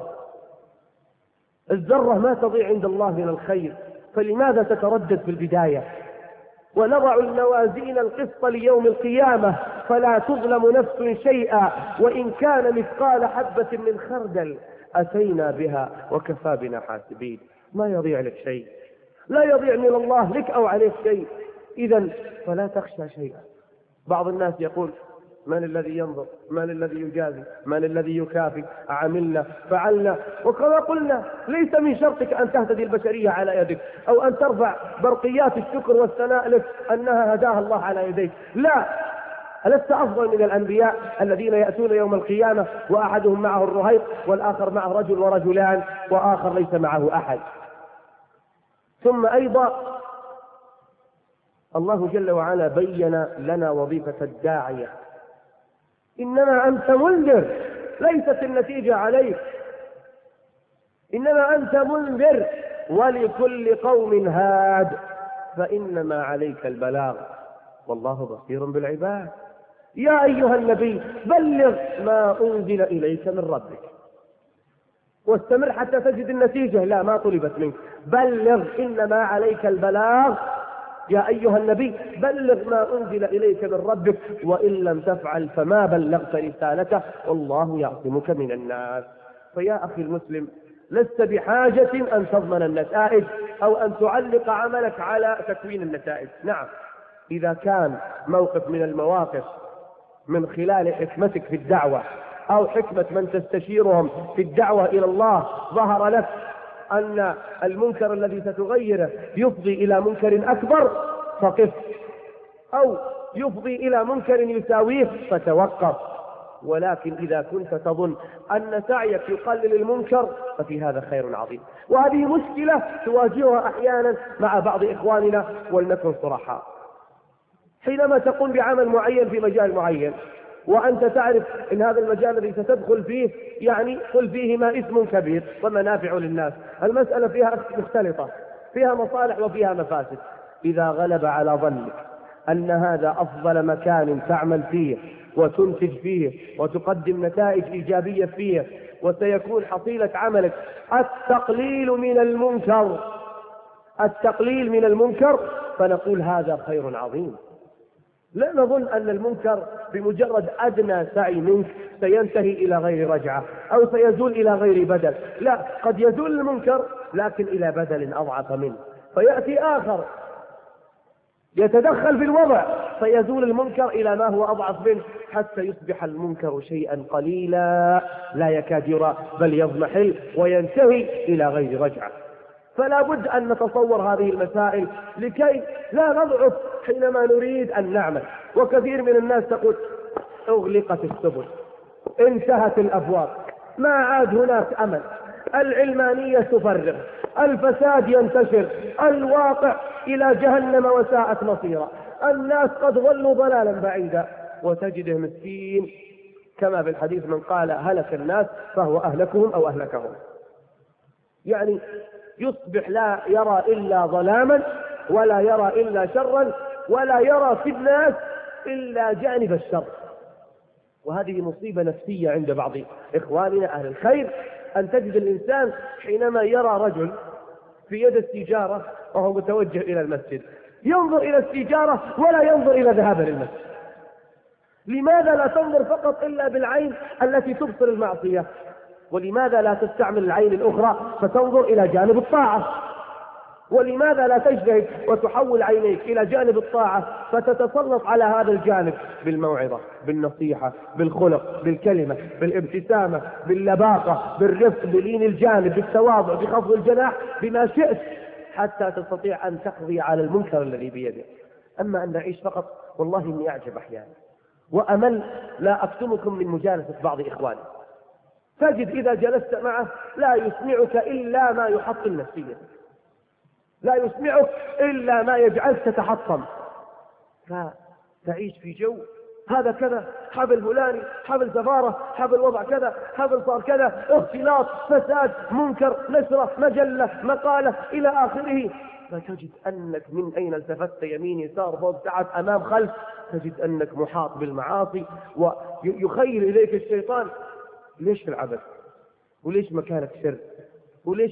S1: الذرة ما تضيع عند الله من الخير، فلماذا تتردد في البداية؟ ونضع الموازين القسط ليوم القيامة فلا تظلم نفس شيئا وإن كان مثقال حبة من خردل أتينا بها وكفى بنا حاسبين. ما يضيع لك شيء، لا يضيع من الله لك أو عليك شيء، إذن فلا تخشى شيئا. بعض الناس يقول: من الذي ينظر؟ من الذي يجازي؟ من الذي يكافئ؟ عملنا فعلنا. وكما قلنا ليس من شرطك أن تهتدي البشرية على يدك أو أن ترفع برقيات الشكر والثناء لك أنها هداها الله على يديك، لا. ألست أفضل من الأنبياء الذين يأتون يوم القيامة وأحدهم معه الرهيق والآخر معه رجل ورجلان وآخر ليس معه أحد؟ ثم أيضا الله جل وعلا بين لنا وظيفة الداعية: إنما أنت منذر، ليست النتيجة عليك، إنما أنت منذر، ولكل قوم هاد، فإنما عليك البلاغ والله بصير بالعباد. يا أيها النبي بلغ ما أنزل إليك من ربك، واستمر حتى تجد النتيجة. لا، ما طلبت منك، بلغ، إنما عليك البلاغ. يا أيها النبي بلغ ما أنزل إليك من ربك، وإن لم تفعل فما بلغت رسالته والله يعصمك من الناس. فيا أخي المسلم، لست بحاجة أن تضمن النتائج أو أن تعلق عملك على تكوين النتائج. نعم، إذا كان موقف من المواقف من خلال حكمتك في الدعوة أو حكمة من تستشيرهم في الدعوة إلى الله ظهر لك أن المنكر الذي ستغيره يفضي إلى منكر أكبر فقف، أو يفضي إلى منكر يساويه فتوقف. ولكن إذا كنت تظن أن سعيك يقلل المنكر ففي هذا خير عظيم. وهذه مشكلة تواجهها أحيانا مع بعض إخواننا، ولنكن صراحة. حينما تقوم بعمل معين في مجال معين وأنت تعرف أن هذا المجال الذي ستدخل فيه يعني قل فيه ما اسم كبير ومنافع للناس، المسألة فيها مختلطة، فيها مصالح وفيها مفاسد. إذا غلب على ظنك أن هذا أفضل مكان تعمل فيه وتنتج فيه وتقدم نتائج إيجابية فيه وسيكون حصيلة عملك التقليل من المنكر، فنقول هذا خير عظيم. لا نظن أن المنكر بمجرد أدنى سعي منك سينتهي إلى غير رجعة أو سيزول إلى غير بدل، لا، قد يزول المنكر لكن إلى بدل أضعف منه، فيأتي آخر يتدخل في الوضع فيزول المنكر إلى ما هو أضعف منه، حتى يصبح المنكر شيئا قليلا لا يكاد يرى بل يضمحل وينتهي إلى غير رجعة. فلا بد أن نتصور هذه المسائل لكي لا نضعف حينما نريد أن نعمل. وكثير من الناس تقول: أغلقت السبل، انتهت الأبواب، ما عاد هناك أمل، العلمانية تفرغ، الفساد ينتشر، الواقع إلى جهنم وساءت مصيرا، الناس قد ضلوا ضلالا بعيدا. وتجده مسكين كما في الحديث: من قال هلك الناس فهو أهلكهم أو أهلكهم. يعني يصبح لا يرى إلا ظلاما ولا يرى إلا شرا ولا يرى في الناس إلا جانب الشر. وهذه مصيبة نفسية عند بعض إخواننا أهل الخير، أن تجد الإنسان حينما يرى رجل في يد السيجارة وهو متوجه إلى المسجد ينظر إلى السيجارة ولا ينظر إلى ذهاب للمسجد. لماذا لا تنظر فقط إلا بالعين التي تبصر المعصية؟ ولماذا لا تستعمل العين الأخرى فتنظر إلى جانب الطاعة؟ ولماذا لا تجتهد وتحول عينيك إلى جانب الطاعة فتتسلط على هذا الجانب بالموعظة، بالنصيحة، بالخلق، بالكلمة، بالابتسامة، باللباقة، بالرفق، بلين الجانب، بالتواضع، بخفض الجناح، بما شئت، حتى تستطيع أن تقضي على المنكر الذي بيدك. أما أن نعيش فقط، والله إني أعجب أحيانا وأمل لا أكتمكم من مجالسة بعض إخواني، تجد إذا جلست معه لا يسمعك إلا ما يحطم نفسيتك، لا يسمعك إلا ما يجعلك تتحطم، فتعيش في جو هذا كذا، حبل فلاني، حبل سفارة، حبل وضع كذا، حبل صار كذا، اختلاط، فساد، منكر، نشرة، مجلة، مقالة، إلى آخره. فتجد أنك من أين التفت، يمين يسار فوق تحت أمام خلف، تجد أنك محاط بالمعاصي، ويخيل إليك الشيطان ليش العبث، وليش مكانك سر، وليش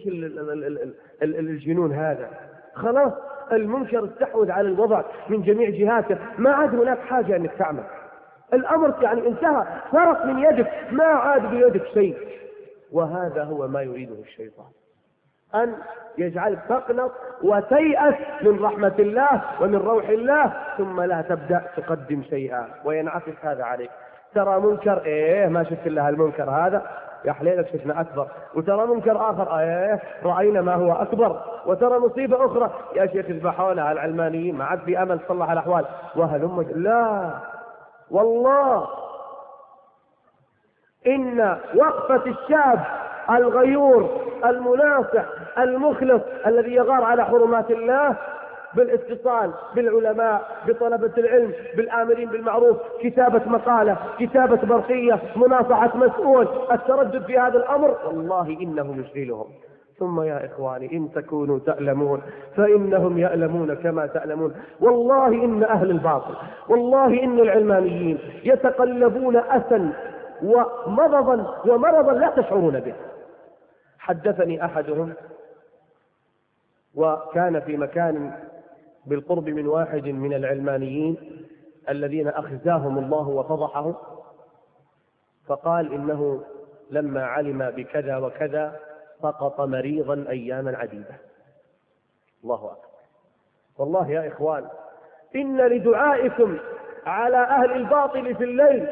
S1: الجنون هذا. خلاص المنكر استحوذ على الوضع من جميع جهاته، ما عاد هناك حاجة أنك تعمل، الأمر يعني انتهى، فرق من يدك، ما عاد بيدك شيء. وهذا هو ما يريده الشيطان، أن يجعلك تقنط وتيأس من رحمة الله ومن روح الله، ثم لا تبدأ تقدم شيئا، وينعكس هذا عليك. ترى منكر ما شفت إلا المنكر هذا، يا حليلك شفنا أكبر، وترى منكر آخر رأينا ما هو أكبر، وترى مصيبة أخرى يا شيخ اذبحونا العلمانيين ما عاد في أمل تصلح الأحوال وهلم. لا والله، إن وقفة الشاب الغيور المناصح المخلص الذي يغار على حرمات الله بالاتصال بالعلماء، بطلبة العلم، بالآمرين بالمعروف، كتابة مقالة، كتابة برقية، مناصحة مسؤول، التردد في هذا الأمر، والله إنه يشغلهم. ثم يا إخواني إن تكونوا تألمون فإنهم يألمون كما تألمون. والله إن أهل الباطل، والله إن العلمانيين يتقلبون أسا ومرضا لا تشعرون به. حدثني أحدهم وكان في مكان بالقرب من واحد من العلمانيين الذين أخزاهم الله وفضحهم، فقال إنه لما علم بكذا وكذا سقط مريضا أياما عديدة. الله أكبر. والله يا إخوان إن لدعائكم على أهل الباطل في الليل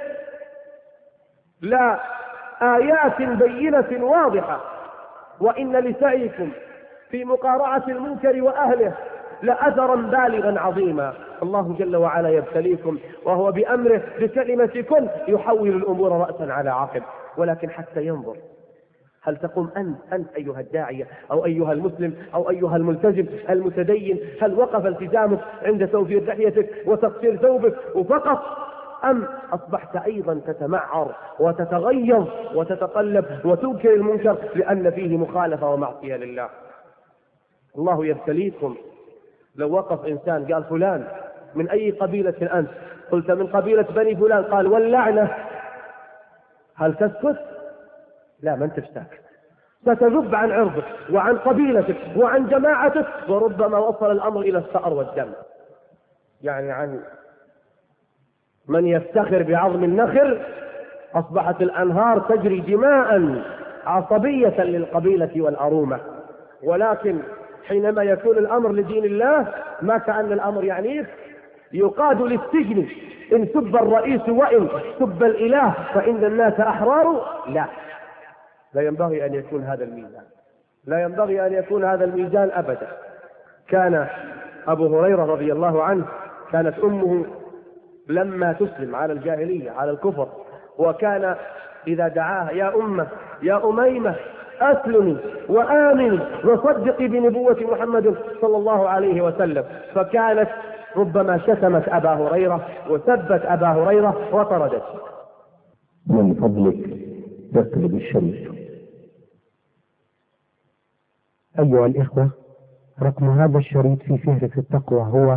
S1: لا آيات بينة واضحة، وإن لسعيكم في مقارعة المنكر وأهله لأثرا بالغا عظيما. الله جل وعلا يبتليكم وهو بأمره بكلمة كن يحول الأمور رأسا على عقب، ولكن حتى ينظر هل تقوم أنت أيها الداعية أو أيها المسلم أو أيها الملتزم المتدين، هل وقف التزامك عند توفير لحيتك وتقصير ثوبك وفقط، أم أصبحت أيضا تتمعر وتتغيظ وتتقلب وتنكر المنكر لأن فيه مخالفة ومعصية لله؟ الله يبتليكم. لو وقف إنسان قال فلان من أي قبيلة أنت؟ قلت من قبيلة بني فلان، قال واللعنة، هل تسكت؟ لا، ما أنت ساكت، ستذب عن عرضك وعن قبيلتك وعن جماعتك، وربما وصل الأمر إلى الثأر والدم، يعني عن من يفتخر بعظم النخر أصبحت الأنهار تجري دماء عصبية للقبيلة والأرومة. ولكن حينما يكون الأمر لدين الله ما كأن الأمر يعنيك، يقاد للسجن إن سب الرئيس وإن سب الإله فإن الناس أحرار. لا ينبغي أن يكون هذا الميزان، لا ينبغي أن يكون هذا الميزان أبدا. كان أبو هريرة رضي الله عنه كانت أمه لما تسلم على الجاهلية على الكفر، وكان إذا دعاها يا أمة يا أميمة أسلمي وآمني وصدقي بنبوة محمد صلى الله عليه وسلم، فكانت ربما شتمت أبا هريرة وسبت أبا هريرة وطردت.
S2: من فضلك اقلب الشريف.
S3: أيها الإخوة، رقم هذا الشريط في فهرس التقوى هو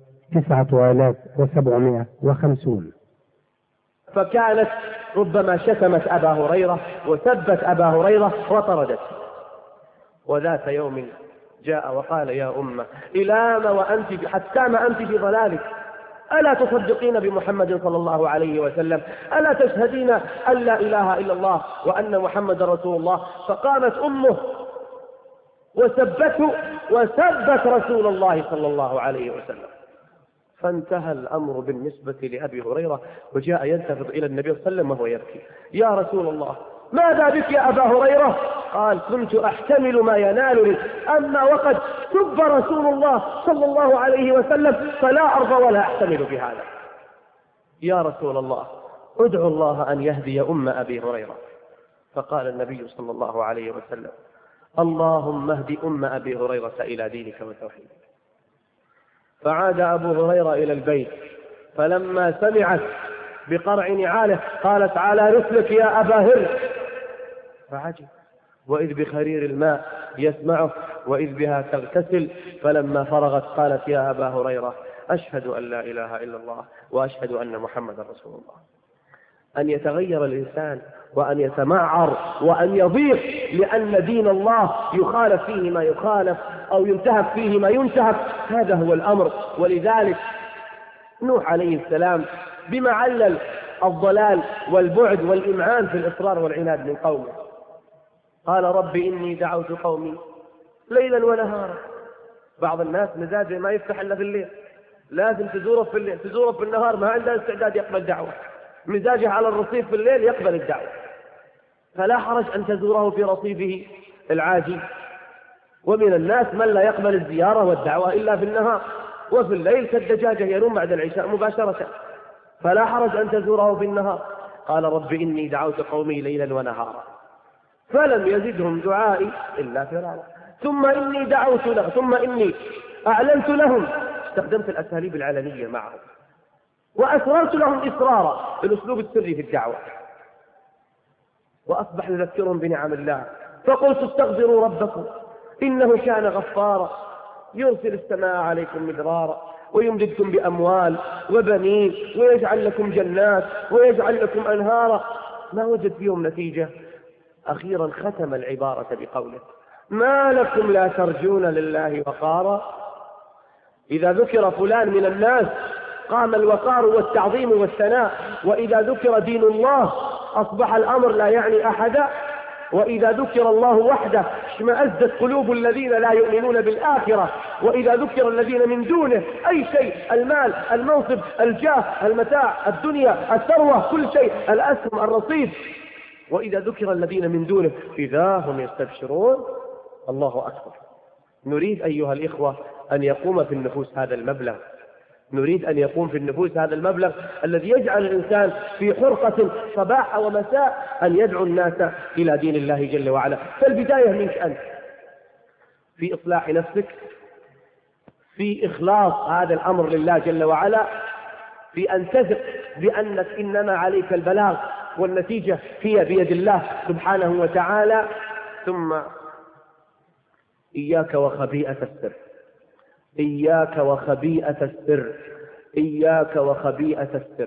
S3: 9750.
S1: فكانت ربما شتمت أبا هريرة وسبت أبا هريرة وطردت. وذات يوم جاء وقال: يا أمة، إلام وأنت حتى ما أنت في ضلالك؟ ألا تصدقين بمحمد صلى الله عليه وسلم؟ ألا تشهدين أن لا إله إلا الله وأن محمد رسول الله؟ فقامت أمه وسبته وسبت رسول الله صلى الله عليه وسلم. فانتهى الأمر بالنسبة لأبي هريرة، وجاء يلتفت إلى النبي صلى الله عليه وسلم وهو يبكي: يا رسول الله، ماذا بك يا أبا هريرة؟ قال: كنت أحتمل ما ينالني، أما وقد سب رسول الله صلى الله عليه وسلم فلا أرضى ولا أحتمل بهذا. يا رسول الله، ادعو الله أن يهدي أم أبي هريرة. فقال النبي صلى الله عليه وسلم: اللهم اهد أم أبي هريرة إلى دينك وتوحيدك. فعاد أبو هريرة إلى البيت، فلما سمعت بقرع نعاله قالت: على رسلك يا أبا هر. فعجب، وإذ بخرير الماء يسمعه وإذ بها تغتسل. فلما فرغت قالت: يا أبا هريرة، أشهد أن لا إله إلا الله وأشهد أن محمد رسول الله. أن يتغير الإنسان وأن يتمعر وأن يضيق لأن دين الله يخالف فيه ما يخالف أو ينتهك فيه ما ينتهك، هذا هو الأمر. ولذلك نوح عليه السلام بما علل الضلال والبعد والإمعان في الإصرار والعناد من قومه قال: رب إني دعوت قومي ليلا ونهارا. بعض الناس مزاجه ما يفتح إلا في الليل، لازم تزوره في الليل، تزوره في النهار ما عنده استعداد يقبل دعوة، مزاجه على الرصيف في الليل يقبل الدعوة. فلا حرج أن تزوره في رصيفه العاجي. ومن الناس من لا يقبل الزيارة والدعوة إلا في النهار، وفي الليل كالدجاجة ينوم بعد العشاء مباشرة، فلا حرج أن تزوره في النهار. قال: رب إني دعوت قومي ليلا ونهارا فلم يزدهم دعائي إلا فرارا ثم إني أعلنت لهم. استخدمت الأساليب العلنية معهم، وأسررت لهم إسرارا، الأسلوب السري في الدعوة، وأصبح يذكرهم بنعم الله. فقلت: استغفروا ربكم إنه كان غفارا يرسل السماء عليكم مدرارا ويمددكم بأموال وبنين ويجعل لكم جنات ويجعل لكم أنهارا. ما وجد فيهم نتيجة. أخيرا ختم العبارة بقوله: ما لكم لا ترجون لله وقارا. إذا ذكر فلان من الناس قام الوقار والتعظيم والثناء، وإذا ذكر دين الله أصبح الأمر لا يعني أحدا، وإذا ذكر الله وحده اشمأزت قلوب الذين لا يؤمنون بالآخرة، وإذا ذكر الذين من دونه أي شيء، المال، المنصب، الجاه، المتاع، الدنيا، الثروة، كل شيء، الأسهم، الرصيد، وإذا ذكر الذين من دونه إذا هم يستبشرون. الله أكبر. نريد أيها الإخوة أن يقوم في النفوس هذا المبلغ، نريد أن يقوم في النفوس هذا المبلغ الذي يجعل الإنسان في حرقة صباح ومساء أن يدعو الناس إلى دين الله جل وعلا. فالبداية منك أنت في إصلاح نفسك، في إخلاص هذا الأمر لله جل وعلا، في أن تثق بأنك إنما عليك البلاغ والنتيجة هي بيد الله سبحانه وتعالى. ثم إياك وخبيئة السر، إياك وخبيئة السر، إياك وخبيئة السر.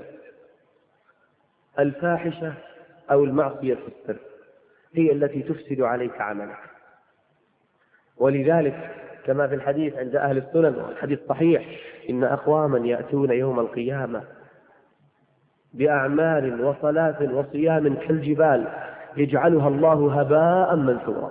S1: الفاحشة أو المعصية في السر هي التي تفسد عليك عملك. ولذلك كما في الحديث عند أهل السنن والحديث صحيح: إن أقواما يأتون يوم القيامة بأعمال وصلاة وصيام كالجبال يجعلها الله هباء منثورا.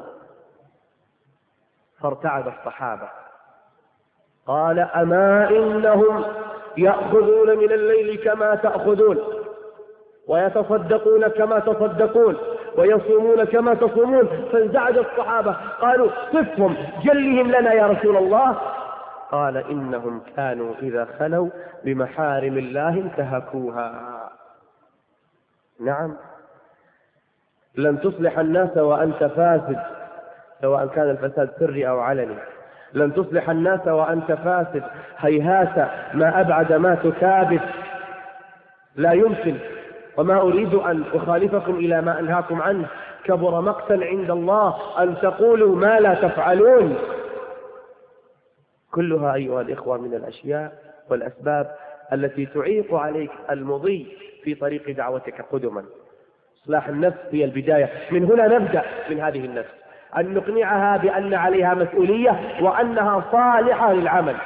S1: فارتعد الصحابة قال: أما إنهم يأخذون من الليل كما تأخذون ويتصدقون كما تصدقون ويصومون كما تصومون. فانزعج الصحابة قالوا: صفهم جلهم لنا يا رسول الله. قال: إنهم كانوا إذا خلوا بمحارم الله انتهكوها. نعم، لن تصلح الناس وأنت فاسد، سواء كان الفساد سري أو علني. لن تصلح الناس وأنت فاسد، هيهات ما أبعد ما تكابد، لا يمكن. وما أريد أن أخالفكم إلى ما أنهاكم عنه، كبر مقتا عند الله أن تقولوا ما لا تفعلون. كلها أيها الإخوة من الأشياء والأسباب التي تعيق عليك المضي في طريق دعوتك قدما. إصلاح النفس هي البداية، من هنا نبدأ من هذه النفس أن نقنعها بأن عليها مسؤولية وأنها صالحة للعمل.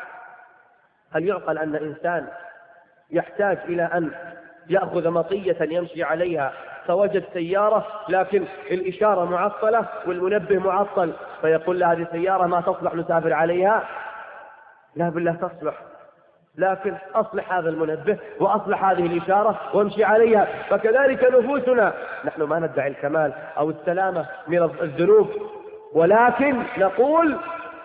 S1: هل يعقل أن إنسان يحتاج إلى أن يأخذ مطية يمشي عليها فوجد سيارة لكن الإشارة معطلة والمنبه معطل فيقول له هذه سيارة ما تصلح نسافر عليها؟ لا بالله تصلح، لكن أصلح هذا المنبه وأصلح هذه الإشارة وامشي عليها. فكذلك نفوسنا، نحن ما ندعي الكمال أو السلامة من الذنوب، ولكن نقول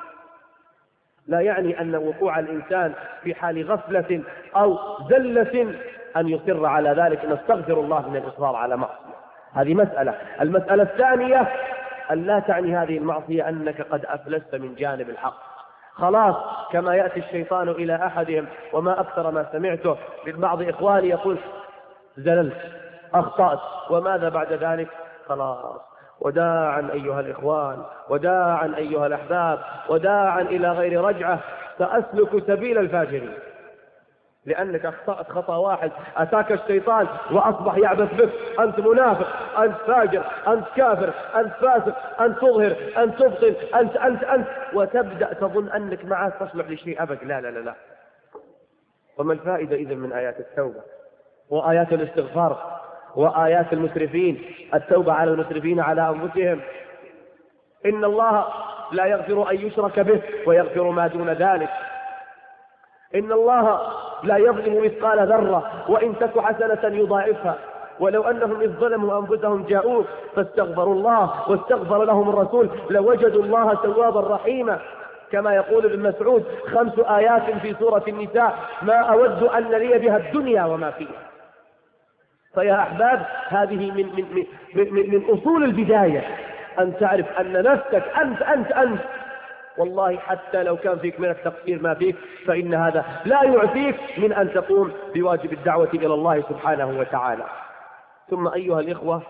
S1: لا يعني أن وقوع الإنسان في حال غفلة أو زلة أن يصر على ذلك. نستغفر الله من الإصرار على معصية، هذه مسألة. المسألة الثانية أن لا تعني هذه المعصية أنك قد أفلست من جانب الحق. خلاص، كما يأتي الشيطان إلى أحدهم، وما أكثر ما سمعته من بعض إخواني يقول زللت أخطأت، وماذا بعد ذلك؟ خلاص، وداعا أيها الإخوان، وداعا أيها الأحباب، وداعا إلى غير رجعة، سأسلك سبيل الفاجرين. لأنك أخطأت خطأ واحد، أتاك الشيطان وأصبح يعبث بك، أنت منافق، أنت فاجر، أنت كافر، أنت فاسق، أنت تظهر، أنت تبطل، أنت وتبدأ تظن أنك معك تصلح لشيء أبد. لا لا لا لا. وما الفائدة إذن من آيات التوبة وآيات الاستغفار وآيات المسرفين؟ التوبة على المسرفين على أنفسهم. إن الله لا يغفر أن يشرك به ويغفر ما دون ذلك. إن الله لا يظلم مثقال ذرة وإن تك حسنة يضاعفها. ولو أنهم إذ ظلموا أنفسهم جاءوك فاستغفروا الله واستغفر لهم الرسول لوجدوا الله توابا رحيما. كما يقول ابن مسعود 5 آيات في سورة النساء ما أود أن لي بها الدنيا وما فيها. فيا أحباب، هذه من أصول البداية، أن تعرف أن نفسك أنت والله حتى لو كان فيك من التقصير ما فيك، فإن هذا لا يعفيك من أن تقوم بواجب الدعوة إلى الله سبحانه وتعالى. ثم أيها الإخوة،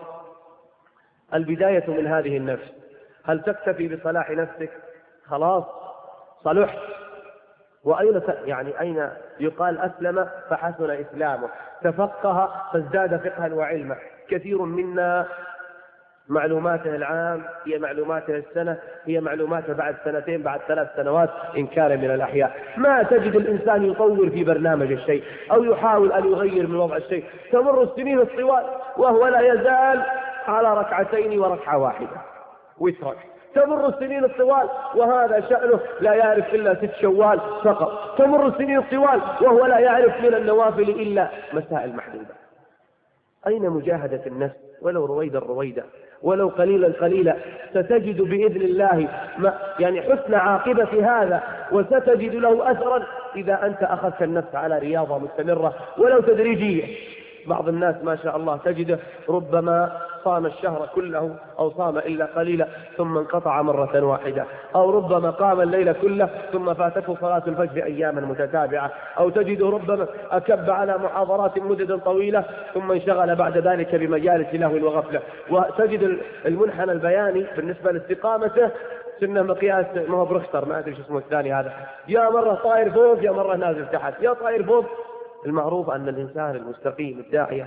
S1: البداية من هذه النفس. هل تكتفي بصلاح نفسك؟ خلاص صلحت، وأين أين يقال أسلم فحسن إسلامه، تفقه فازداد فقها وعلما. كثير منا معلوماته العام هي معلوماته السنة، هي معلوماته بعد 2 بعد 3 سنوات إن كان من الأحياء. ما تجد الإنسان يطور في برنامج الشيء أو يحاول أن يغير من وضع الشيء. تمر السنين الطوال وهو لا يزال على 2 وركعة واحدة ويترك. تمر السنين الطوال وهذا شأنه لا يعرف إلا 6 شوال فقط. تمر السنين الطوال وهو لا يعرف من النوافل إلا مسائل محدودة. أين مجاهدة النفس؟ ولو رويدا ولو قليلا ستجد بإذن الله حسن عاقبة هذا، وستجد له أثرا إذا أنت أخذت النفس على رياضة مستمرة ولو تدريجية. بعض الناس ما شاء الله تجده ربما صام الشهر كله أو صام إلا قليلا ثم انقطع مرة واحدة، أو ربما قام الليل كله ثم فاتته صلاة الفجر أياما متتابعة، أو تجده ربما أكب على محاضرات مدة طويلة ثم انشغل بعد ذلك بمجالس لهو وغفلة. وتجد المنحنى البياني بالنسبة لاستقامته سنة مقياس ما هو برختر، ما أدري شو اسمه الثاني هذا، يا مرة طاير فوق يا مرة نازل تحت، يا طاير فوق. المعروف أن الإنسان المستقيم الداعية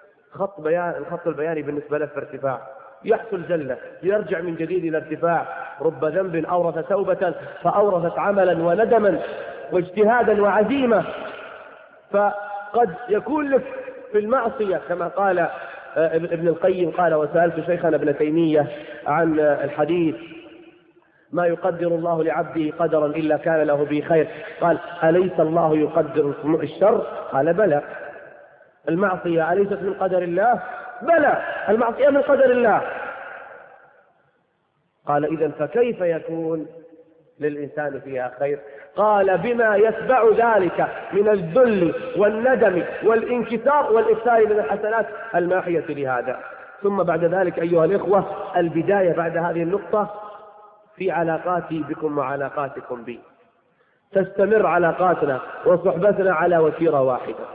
S1: الخط البياني بالنسبة له في ارتفاع، يحصل زلة يرجع من جديد إلى ارتفاع. رب ذنب أورث توبة فأورثت عملا وندما واجتهادا وعزيمة. فقد يكون لك في المعصية كما قال ابن القيم، قال وسألت شيخنا ابن تيمية عن الحديث ما يقدر الله لعبده قدرا إلا كان له به خير، قال أليس الله يقدر الشر؟ قال بلى. المعصية أليست من قدر الله؟ بلى، المعصية من قدر الله. قال إذن فكيف يكون للإنسان فيها خير؟ قال بما يتبع ذلك من الذل والندم والانكسار والإكثار من الحسنات الماحية لهذا. ثم بعد ذلك أيها الإخوة، البداية بعد هذه النقطة في علاقاتي بكم وعلاقاتكم بي. تستمر علاقاتنا وصحبتنا على وتيرة واحدة.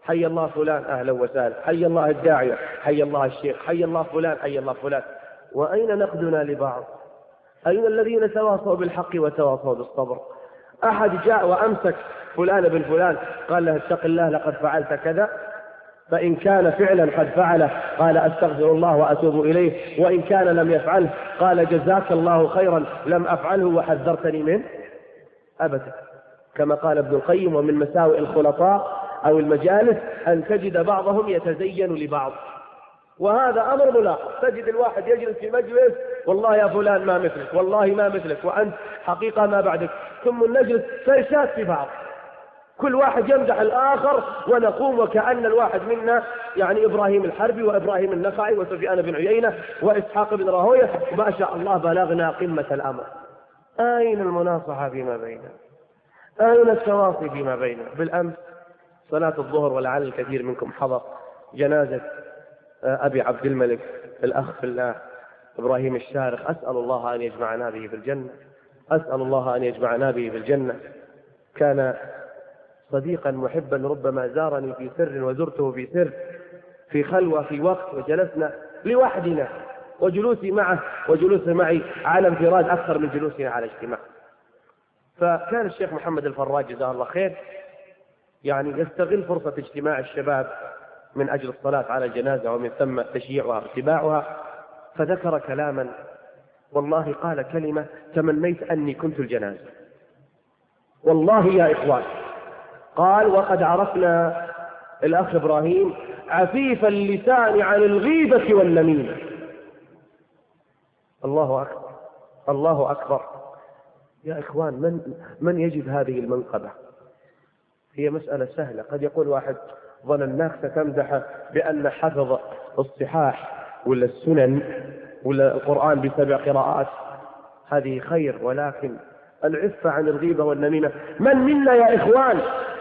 S1: حي الله فلان أهلا وسهلا، حي الله الداعية، حي الله الشيخ، حي الله فلان، حي الله فلان. وأين نقدنا لبعض؟ أين الذين تواصوا بالحق وتواصوا بالصبر؟ أحد جاء وأمسك فلان بن فلان قال له اتق الله لقد فعلت كذا، فإن كان فعلا قد فعله قال أستغفر الله وأتوب إليه، وإن كان لم يفعله قال جزاك الله خيرا لم أفعله وحذرتني منه أبدا. كما قال ابن القيم: ومن مساوئ الخلطاء أو المجالس أن تجد بعضهم يتزين لبعض. وهذا أمر ملاحظ، تجد الواحد يجلس في مجلس والله يا فلان ما مثلك، والله ما مثلك، وأنت حقيقة ما بعدك، ثم نجلس فرشات في بعض، كل واحد يمدح الآخر، ونقوم وكأن الواحد منا يعني إبراهيم الحربي وإبراهيم النخعي وسفيان بن عيينة وإسحاق بن راهويه، ما شاء الله بلغنا قمة الأمر. أين المناصحة فيما بيننا؟ أين التواصي فيما بيننا؟ بالأمس صلاة الظهر، ولعل الكثير منكم حضر جنازة أبي عبد الملك الأخ في الله إبراهيم الشارخ، أسأل الله أن يجمعنا به في الجنة، أسأل الله أن يجمعنا به في الجنة. كان صديقا محبا، ربما زارني في سر وزرته في سر، في خلوة في وقت، وجلسنا لوحدنا، وجلوسي معه وجلوسه معي على انفراد أكثر من جلوسنا على اجتماع. فكان الشيخ محمد الفراج جزاه الله خير يعني يستغل فرصة اجتماع الشباب من أجل الصلاة على الجنازة ومن ثم تشييعها واتباعها، فذكر كلاما والله قال كلمة تمنيت أني كنت الجنازة والله يا إخوان. قال: وقد عرفنا الأخ إبراهيم عفيف اللسان عن الغيبة والنميمة. الله أكبر، الله أكبر يا إخوان. من يجد هذه المنقبة؟ هي مسألة سهلة. قد يقول واحد: ظنناك ستمدح بأن حفظ الصحاح ولا السنن ولا القرآن ب7 قراءات هذه خير، ولكن العفة عن الغيبة والنميمة. من منا يا إخوان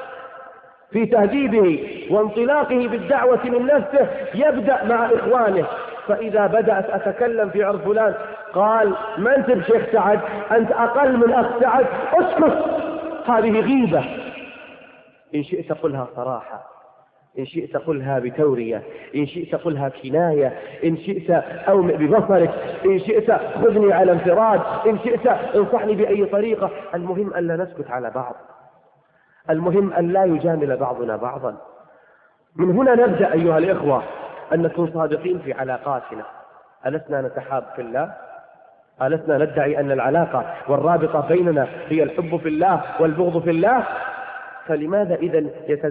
S1: في تهذيبه وانطلاقه بالدعوة من نفسه يبدأ مع إخوانه، فإذا بدأت أتكلم في عرض فلان قال: ما أنت بشيخ سعد، أنت أقل من أخ سعد، اسكت، هذه غيبة. إن شئت قلها صراحة، إن شئت قلها بتورية، إن شئت قلها كناية، إن شئت أومئ ببصرك، إن شئت خذني على انفراد، إن شئت انصحني بأي طريقة. المهم أن لا نسكت على بعض، المهم أن لا يجامل بعضنا بعضا. من هنا نبدأ أيها الإخوة أن نكون صادقين في علاقاتنا. ألسنا نتحاب في الله؟ ألسنا ندعي أن العلاقة والرابطة بيننا هي الحب في الله والبغض في الله؟ فلماذا إذن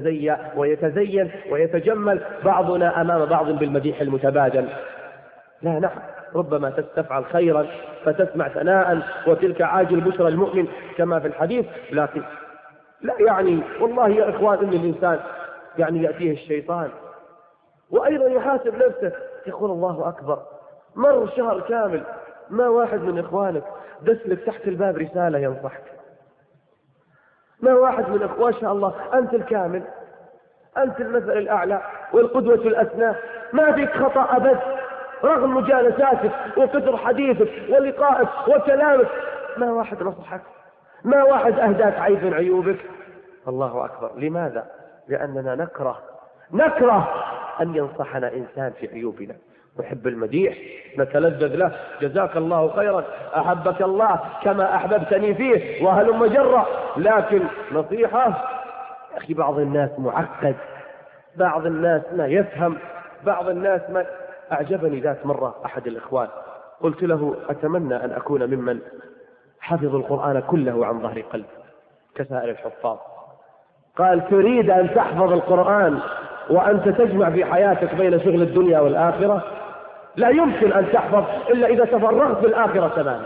S1: يتزين ويتجمل بعضنا أمام بعض بالمديح المتبادل؟ لا، نحن ربما تفعل خيرا فتسمع ثناء وتلك عاجل بشرى المؤمن كما في الحديث، لكن لا يعني والله يا إخوان إن الإنسان يعني يأتيه الشيطان وأيضا يحاسب نفسه، يقول الله أكبر، مر شهر كامل ما واحد من إخوانك دس لك تحت الباب رسالة ينصحك، ما واحد من إخوان شاء الله أنت الكامل، أنت المثل الأعلى والقدوة الأسنى، ما فيك خطأ أبد رغم مجالساتك وكثر حديثك ولقائك وكلامك، ما واحد نصحك، ما واحد أهداك عيب من عيوبك. الله أكبر. لماذا؟ لأننا نكره أن ينصحنا إنسان في عيوبنا. نحب المديح، نتلذذ له، جزاك الله خيرا، أحبك الله كما أحببتني فيه، وهلم جرة. لكن نصيحة يا أخي، بعض الناس معقد، بعض الناس ما يفهم، بعض الناس ما. أعجبني ذات مرة أحد الإخوان، قلت له: أتمنى أن أكون ممن حفظ القرآن كله عن ظهر قلب كسائر الحفاظ. قال: تريد أن تحفظ القرآن وأنت تجمع في حياتك بين شغل الدنيا والآخرة؟ لا يمكن أن تحفظ إلا إذا تفرغت في الآخرة تماما.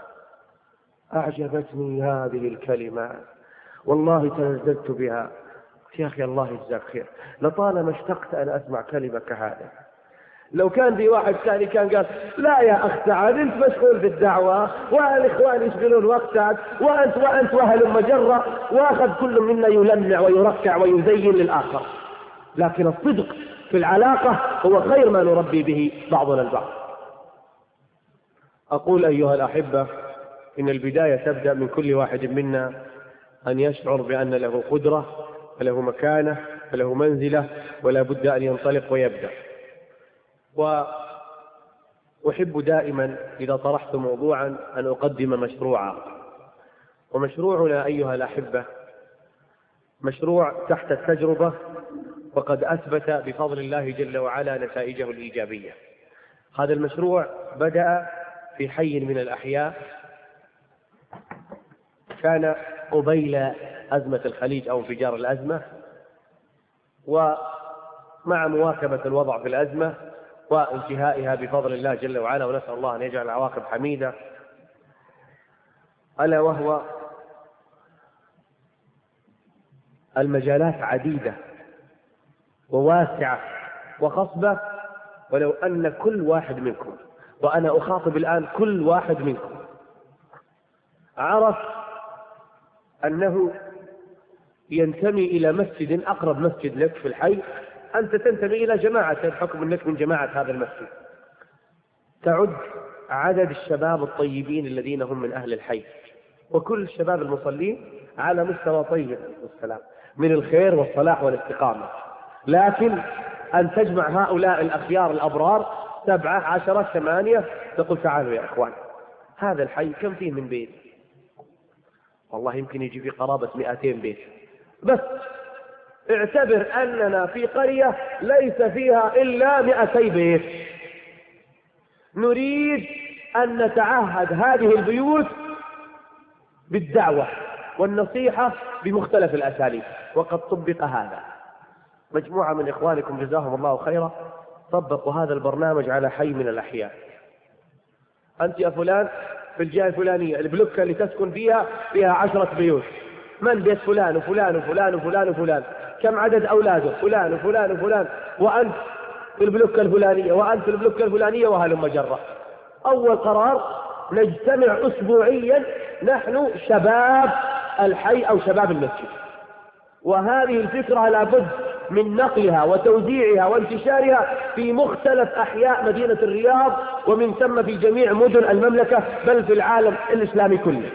S1: أعجبتني هذه الكلمة والله تلذذت بها. يا أخي الله يجزاك خير، لطالما اشتقت أن أسمع كلمة كهذا. لو كان في واحد ثاني كان قال: لا يا أخ سعد، أنت مشغول بالدعوة والإخوان يشغلون وقتك وأنت وهل مجرة، وأخذ كل منا يلمع ويركع ويزين للآخر. لكن الصدق في العلاقة هو خير ما نربي به بعضنا البعض. أقول أيها الأحبة، إن البداية تبدأ من كل واحد منا أن يشعر بأن له قدرة وله مكانة فله منزلة ولا بد أن ينطلق ويبدأ. وأحب دائما إذا طرحت موضوعا أن أقدم مشروعا، ومشروعنا أيها الأحبة مشروع تحت التجربة، وقد أثبت بفضل الله جل وعلا نتائجه الإيجابية. هذا المشروع بدأ في حي من الأحياء كان قبيل أزمة الخليج أو انفجار الأزمة، ومع مواكبة الوضع في الأزمة وانتهائها بفضل الله جل وعلا، ونسأل الله أن يجعل العواقب حميدة، ألا وهو المجالات عديدة وواسعة وخصبة، ولو أن كل واحد منكم، وأنا أخاطب الآن كل واحد منكم، عرف أنه ينتمي إلى مسجد أقرب مسجد لك في الحي، أنت تنتمي إلى جماعة بحكم أنك من جماعة هذا المسجد، تعد عدد الشباب الطيبين الذين هم من أهل الحي، وكل الشباب المصلين على مستوى طيب والسلام من الخير والصلاح والاستقامة، لكن أن تجمع هؤلاء الأخيار الأبرار 7 10 8 تقول تعالوا يا إخوان هذا الحي كم فيه من بيت؟ والله يمكن يجي في قرابة 200 بيت، بس اعتبر أننا في قرية ليس فيها إلا 200 بيت، نريد أن نتعهد هذه البيوت بالدعوة والنصيحة بمختلف الأساليب، وقد طبق هذا. مجموعة من إخوانكم جزاهم الله خيرا طبقوا هذا البرنامج على حي من الأحياء. أنت يا فلان في الجهة الفلانية البلوكة اللي تسكن فيها 10 بيوت، من بيت فلان وفلان وفلان وفلان وفلان، كم عدد أولاده فلان وفلان وفلان، وأنت في البلوكة الفلانية وأنت في البلوكة الفلانية، وهلم جرة. أول قرار نجتمع أسبوعيا نحن شباب الحي أو شباب المسجد، وهذه الفكرة لابد من نقلها وتوزيعها وانتشارها في مختلف أحياء مدينة الرياض، ومن ثم في جميع مدن المملكة، بل في العالم الإسلامي كله.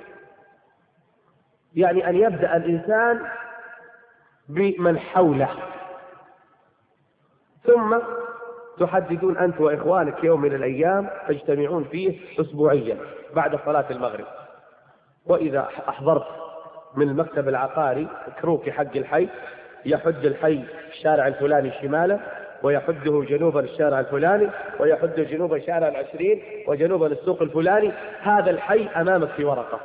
S1: يعني أن يبدأ الإنسان بمن حوله، ثم تحددون أنت وإخوانك يوم من الأيام تجتمعون فيه أسبوعيا بعد صلاة المغرب، وإذا أحضرت من المكتب العقاري كروكي حق الحي يحد الحي الشارع الفلاني شمالا، ويحده جنوبا الشارع الفلاني، ويحده جنوبا الشارع 20 وجنوبا السوق الفلاني، هذا الحي أمامك في ورقة،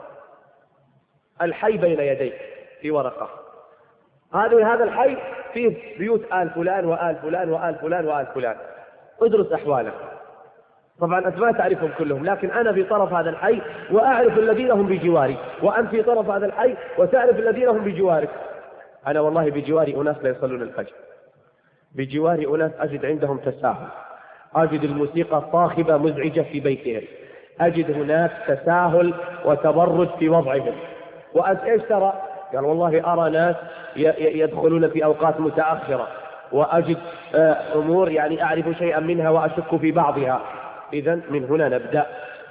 S1: الحي بين يديك في ورقة، هذا الحي فيه بيوت آل فلان وآل فلان وآل فلان وآل فلان، ادرس أحواله. طبعا أنت ما تعرفهم كلهم، لكن أنا في طرف هذا الحي وأعرف الذين هم بجواري، وأنت في طرف هذا الحي وتعرف الذين هم بجوارك. أنا والله بجواري أناس لا يصلون الفجر، بجواري أناس أجد عندهم تساهل، أجد الموسيقى صاخبة مزعجة في بيتهم، أجد هناك تساهل وتبرج في وضعهم. وأنت إيش ترى؟ قال والله أرى ناس يدخلون في أوقات متأخرة، وأجد أمور يعني أعرف شيئا منها وأشك في بعضها. إذن من هنا نبدأ.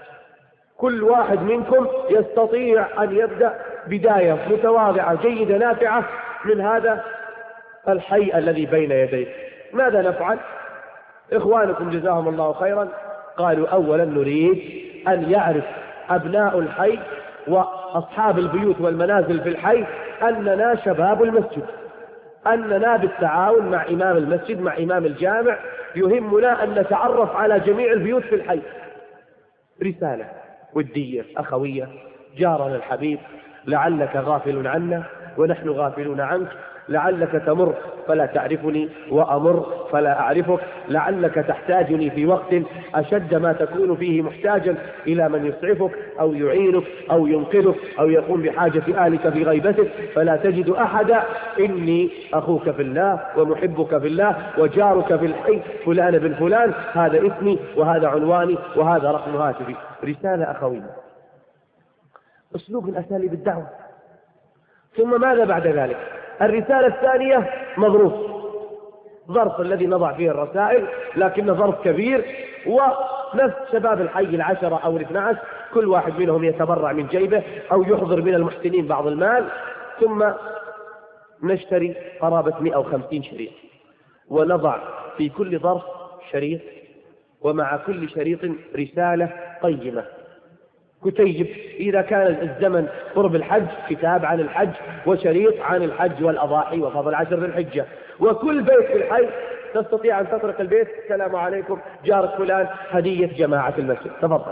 S1: كل واحد منكم يستطيع أن يبدأ بداية متواضعة جيدة نافعة من هذا الحي الذي بين يديك. ماذا نفعل؟ إخوانكم جزاهم الله خيرا قالوا أولا نريد أن يعرف أبناء الحي وأصحاب البيوت والمنازل في الحي أننا شباب المسجد، أننا بالتعاون مع إمام المسجد مع إمام الجامع يهمنا أن نتعرف على جميع البيوت في الحي. رسالة ودية أخوية، جارنا الحبيب، لعلك غافل عنا ونحن غافلون عنك، لعلك تمر فلا تعرفني وأمر فلا أعرفك، لعلك تحتاجني في وقت أشد ما تكون فيه محتاجا إلى من يسعفك أو يعينك أو ينقذك أو يقوم بحاجة أهلك في غيبتك، فلا تجد أحدا، إني أخوك في الله ومحبك في الله وجارك في الحي فلان بن فلان، هذا اسمي وهذا عنواني وهذا رقم هاتفي. رسالة أخوية، أسلوب من أساليب الدعوة. ثم ماذا بعد ذلك؟ الرسالة الثانية مظروف، ظرف الذي نضع فيه الرسائل لكنه ظرف كبير، ونفس شباب الحي 10 أو 12 كل واحد منهم يتبرع من جيبه أو يحضر من المحسنين بعض المال، ثم نشتري قرابة 150 شريط، ونضع في كل ظرف شريط، ومع كل شريط رسالة قيمة، كتيب إذا كان الزمن قرب الحج كتاب عن الحج، وشريط عن الحج والأضاحي وفضل 10 ذي الحجة. وكل بيت في الحي تستطيع أن تطرق البيت: السلام عليكم جارك فلان، هدية جماعة المسجد، تفضل.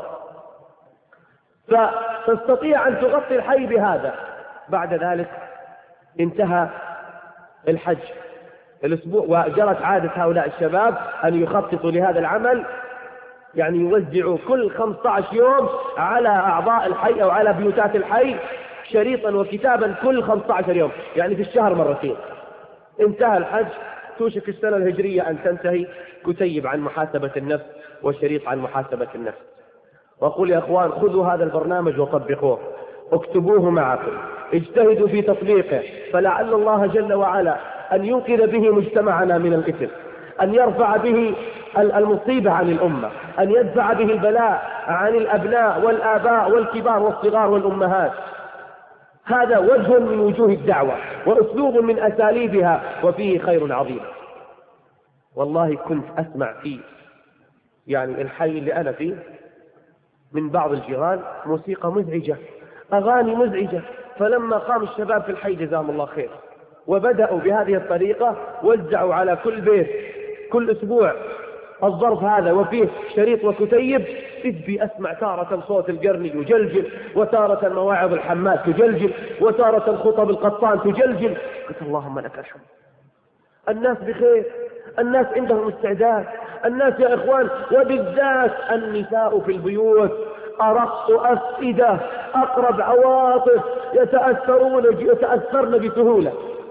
S1: فتستطيع أن تغطي الحي بهذا. بعد ذلك انتهى الحج الأسبوع، وجرت عادة هؤلاء الشباب أن يخططوا لهذا العمل، يعني يوزعوا كل 15 يوم على أعضاء الحي أو على بيوتات الحي شريطا وكتابا كل 15 يوم، يعني في الشهر مرتين. انتهى الحج، توشك السنة الهجرية أن تنتهي، كتيب عن محاسبة النفس وشريط عن محاسبة النفس. وأقول يا أخوان، خذوا هذا البرنامج وطبقوه، اكتبوه معكم، اجتهدوا في تطبيقه، فلعل الله جل وعلا أن ينقذ به مجتمعنا من الإثم، أن يرفع به المصيبة عن الأمة، أن يدفع به البلاء عن الأبناء والآباء والكبار والصغار والأمهات. هذا وجه من وجوه الدعوة وأسلوب من أساليبها، وفيه خير عظيم. والله كنت أسمع فيه، يعني الحي اللي أنا فيه، من بعض الجيران موسيقى مزعجة، أغاني مزعجة. فلما قام الشباب في الحي جزاهم الله خير وبدأوا بهذه الطريقة، وزعوا على كل بيت كل أسبوع الظرف هذا وفيه شريط وكتيب، إذ بي أسمع تارة صوت القرني يجلجل، وتارة مواعظ الحماد تجلجل، وتارة خطب القطان تجلجل. قلت اللهم لك الحمد، الناس بخير، الناس عندهم استعداد، الناس يا إخوان، وبالذات النساء في البيوت أرق أفئدة، أقرب عواطف، يتأثرن بسهولة.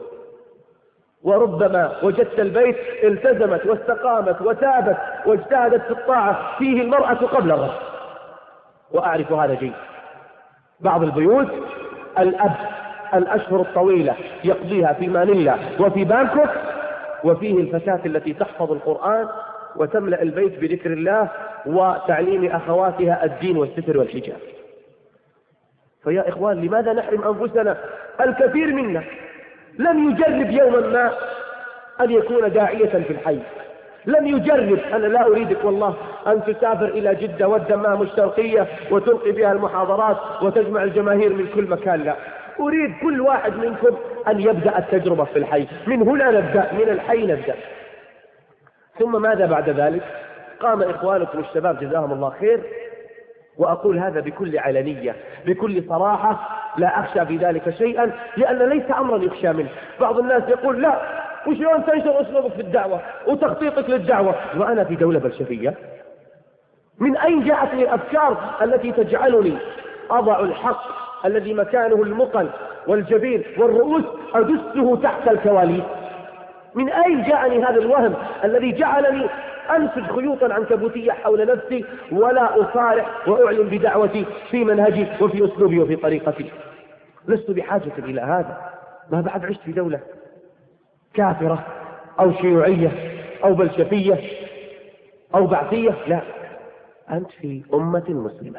S1: وربما وجدت البيت التزمت واستقامت وتابت واجتهدت في الطاعة فيه المرأة قبل الرجل، وأعرف هذا جيد. بعض البيوت الأب الأشهر الطويلة يقضيها في مانيلا وفي بانكوك، وفيه الفتاة التي تحفظ القرآن وتملأ البيت بذكر الله وتعليم أخواتها الدين والستر والحجاب. فيا إخوان، لماذا نحرم أنفسنا؟ الكثير منا لم يجرب يوما ما أن يكون داعية في الحي، لم يجرب. أنا لا أريدك والله أن تسافر إلى جدة والدمام الشرقية وتلقي بها المحاضرات وتجمع الجماهير من كل مكان، لا، أريد كل واحد منكم أن يبدأ التجربة في الحي. من هنا نبدأ، من الحي نبدأ. ثم ماذا بعد ذلك؟ قام إخوانكم الشباب جزاهم الله خير، وأقول هذا بكل علنية بكل صراحة، لا أخشى في ذلك شيئا، لأن ليس أمرا يخشى منه. بعض الناس يقول لا، وشلون تنشر أسلوبك في الدعوة وتخطيطك للدعوة وأنا في دولة بلشفية؟ من أين جاءت لي الأفكار التي تجعلني أضع الحق الذي مكانه المقل والجبين والرؤوس أدسه تحت الكواليس؟ من أين جاءني هذا الوهم الذي جعلني أنسج خيوطا عنكبوتية حول نفسي ولا أصارح وأعلن بدعوتي في منهجي وفي أسلوبي وفي طريقتي؟ لست بحاجة إلى هذا، ما بعد عشت في دولة كافرة أو شيوعية أو بلشفية أو بعثية، لا، أنت في أمة مسلمة.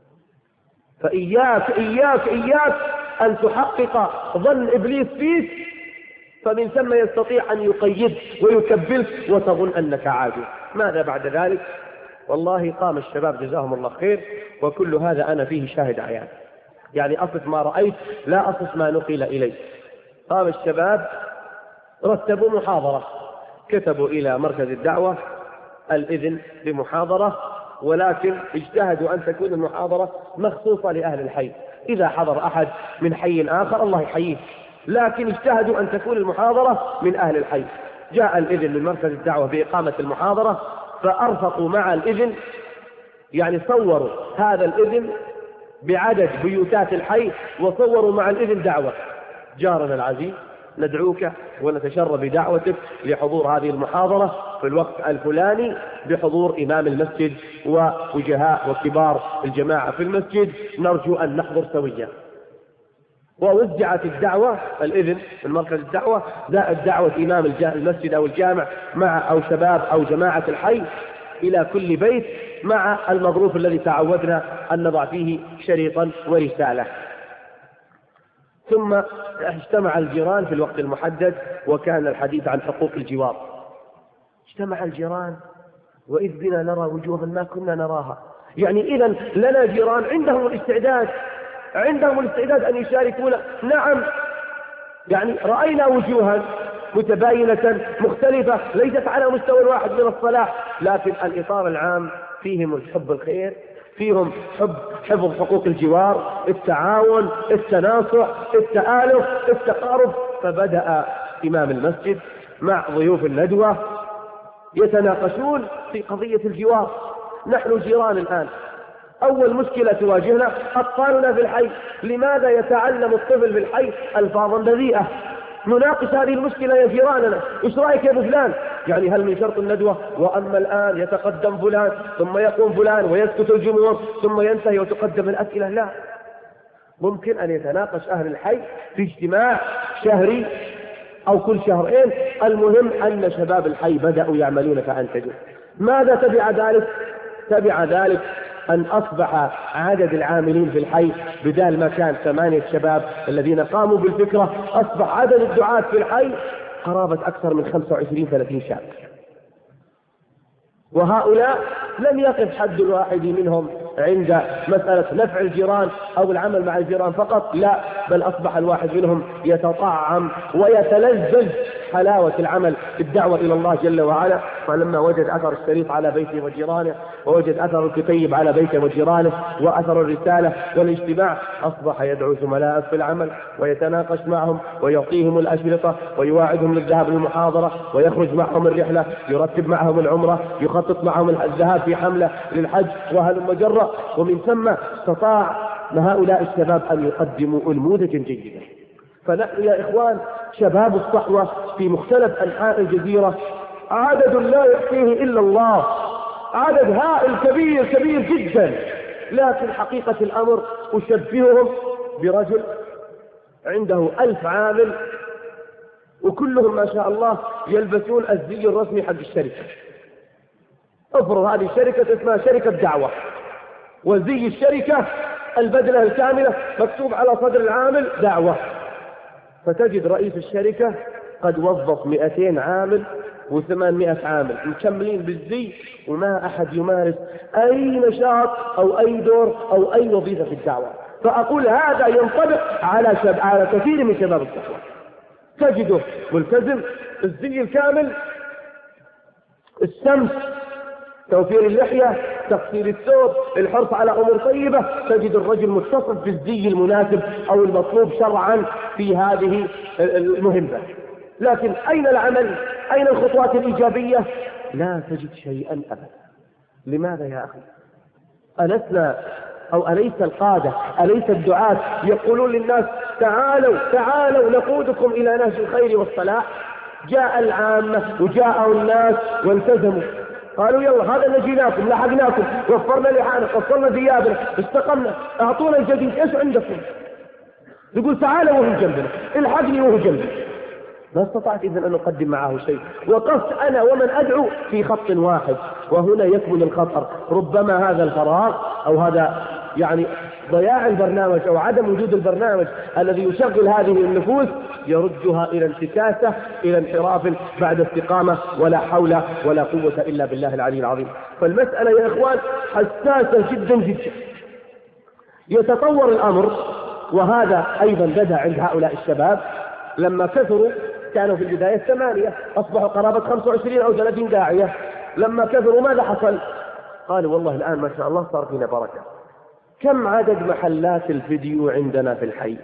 S1: فإياك إياك إياك أن تحقق ظن إبليس فيك، فمن ثم يستطيع أن يقيد ويكبلك وتظن أنك عاجز. ماذا بعد ذلك؟ والله قام الشباب جزاهم الله خير، وكل هذا أنا فيه شاهد عيان، يعني أصف ما رأيت لا أصف ما نقل إلي. قام الشباب رتبوا محاضرة، كتبوا إلى مركز الدعوة الإذن بمحاضرة، ولكن اجتهدوا أن تكون المحاضرة مخصوصة لأهل الحي. إذا حضر أحد من حي آخر الله يحييه، لكن اجتهدوا أن تكون المحاضرة من أهل الحي. جاء الإذن من مركز الدعوة بإقامة المحاضرة، فأرفقوا مع الإذن، يعني صوروا هذا الإذن بعدد بيوتات الحي، وصوروا مع الإذن دعوة: جارنا العزيز ندعوك ونتشرف بدعوتك لحضور هذه المحاضرة في الوقت الفلاني بحضور إمام المسجد ووجهاء وكبار الجماعة في المسجد، نرجو أن نحضر سويا. ووزعت الدعوة الإذن من مركز الدعوة زائد دعوة إمام المسجد أو الجامع مع أو شباب أو جماعة الحي إلى كل بيت، مع المظروف الذي تعودنا أن نضع فيه شريطا ورسالة. ثم اجتمع الجيران في الوقت المحدد، وكان الحديث عن حقوق الجوار. اجتمع الجيران وإذ بنا نرى وجوها ما كنا نراها. يعني إذا لنا جيران عندهم الاستعداد أن يشاركونا. نعم، يعني رأينا وجوها متباينة مختلفة ليست على مستوى واحد من الصلاح، لكن الإطار العام فيهم الحب الخير، فيهم حفظ حقوق الجوار، التعاون، التناصح، التآلف، التقارب. فبدأ إمام المسجد مع ضيوف الندوة يتناقشون في قضية الجوار. نحن جيران الآن، أول مشكلة تواجهنا أطفالنا في الحي. لماذا يتعلم الطفل في الحي ألفاظا بذيئة؟ نناقش هذه المشكلة يا جيراننا. إيش رأيك يا أبو فلان؟ يعني هل من شرط الندوة وأما الآن يتقدم فلان ثم يقوم فلان ويسكت الجمهور ثم ينتهي وتقدم الأسئلة؟ لا، ممكن أن يتناقش أهل الحي في اجتماع شهري أو كل شهرين. المهم أن شباب الحي بدأوا يعملون فأنتجوا. ماذا تبع ذلك؟ تبع ذلك أن أصبح عدد العاملين في الحي بدال ما كان 8 شباب الذين قاموا بالفكرة، أصبح عدد الدعاة في الحي قرابة أكثر من 25-30 شاب. وهؤلاء لم يقف حد الواحد منهم عند مسألة نفع الجيران أو العمل مع الجيران فقط، لا، بل أصبح الواحد منهم يتطعم ويتلذذ حلاوة العمل بالدعوة إلى الله جل وعلا. فلما وجد أثر الشريط على بيته وجيرانه، ووجد أثر الكتيب على بيته وجيرانه، وأثر الرسالة والاجتماع، أصبح يدعو زملائه في العمل ويتناقش معهم ويعطيهم الأشرطة ويواعدهم للذهاب للمحاضرة، ويخرج معهم الرحلة، يرتب معهم العمرة، يخطط معهم الذهاب في حملة للحج وهلم جرة. ومن ثم استطاع هؤلاء الشباب أن يقدموا نموذجا جيدا. فنحن يا إخوان شباب الصحوة في مختلف أنحاء الجزيرة عدد لا يحصيه إلا الله، عدد هائل كبير كبير جدا. لكن حقيقة الأمر أشبههم برجل عنده 1000 عامل وكلهم ما شاء الله يلبسون الزي الرسمي حق الشركة. افرض هذه الشركة اسمها شركة دعوة، وزي الشركة البدلة الكاملة مكتوب على صدر العامل دعوة. فتجد رئيس الشركة قد وظف 200 عامل و800 عامل مكملين بالزي، وما أحد يمارس أي نشاط أو أي دور أو أي وظيفة في الدعوة. فأقول هذا ينطبق على كثير من شباب الصحوة. تجده ملتزم، الزي الكامل، السمت، توفير اللحية، تقصير الثوب، الحرص على أمور طيبة. تجد الرجل متصف بالزي المناسب أو المطلوب شرعا في هذه المهمة. لكن أين العمل؟ أين الخطوات الإيجابية؟ لا تجد شيئا أبدا. لماذا يا أخي؟ ألسنا أو أليس القادة، أليس الدعاة يقولون للناس تعالوا نقودكم إلى نهج الخير والصلاح؟ جاء العامة وجاءوا الناس والتزموا، قالوا يلا هذا نجيناكم، لحقناكم، وفرنا لحانا، قصرنا ثيابنا، استقمنا، أعطونا الجديد، إيش عندكم؟ يقول تعالوا وهو جنبنا، الحقني وهو جنبنا. ما استطعت إذن أن نقدم معه شيء. وقفت أنا ومن أدعو في خط واحد، وهنا يكمن الخطر. ربما هذا الفراغ أو هذا يعني ضياع البرنامج أو عدم وجود البرنامج الذي يشغل هذه النفوس يردها إلى انتكاسة، إلى انحراف بعد استقامة، ولا حول ولا قوة إلا بالله العلي العظيم. فالمسألة يا إخوان حساسة جدا جدا. يتطور الأمر، وهذا أيضا بدأ عند هؤلاء الشباب لما كثروا. كانوا في البداية 8، أصبحوا قرابة 25 أو 30 داعية. لما كثروا ماذا حصل؟ قالوا والله الآن ما شاء الله صار فينا بركة. كم عدد محلات الفيديو عندنا في الحي؟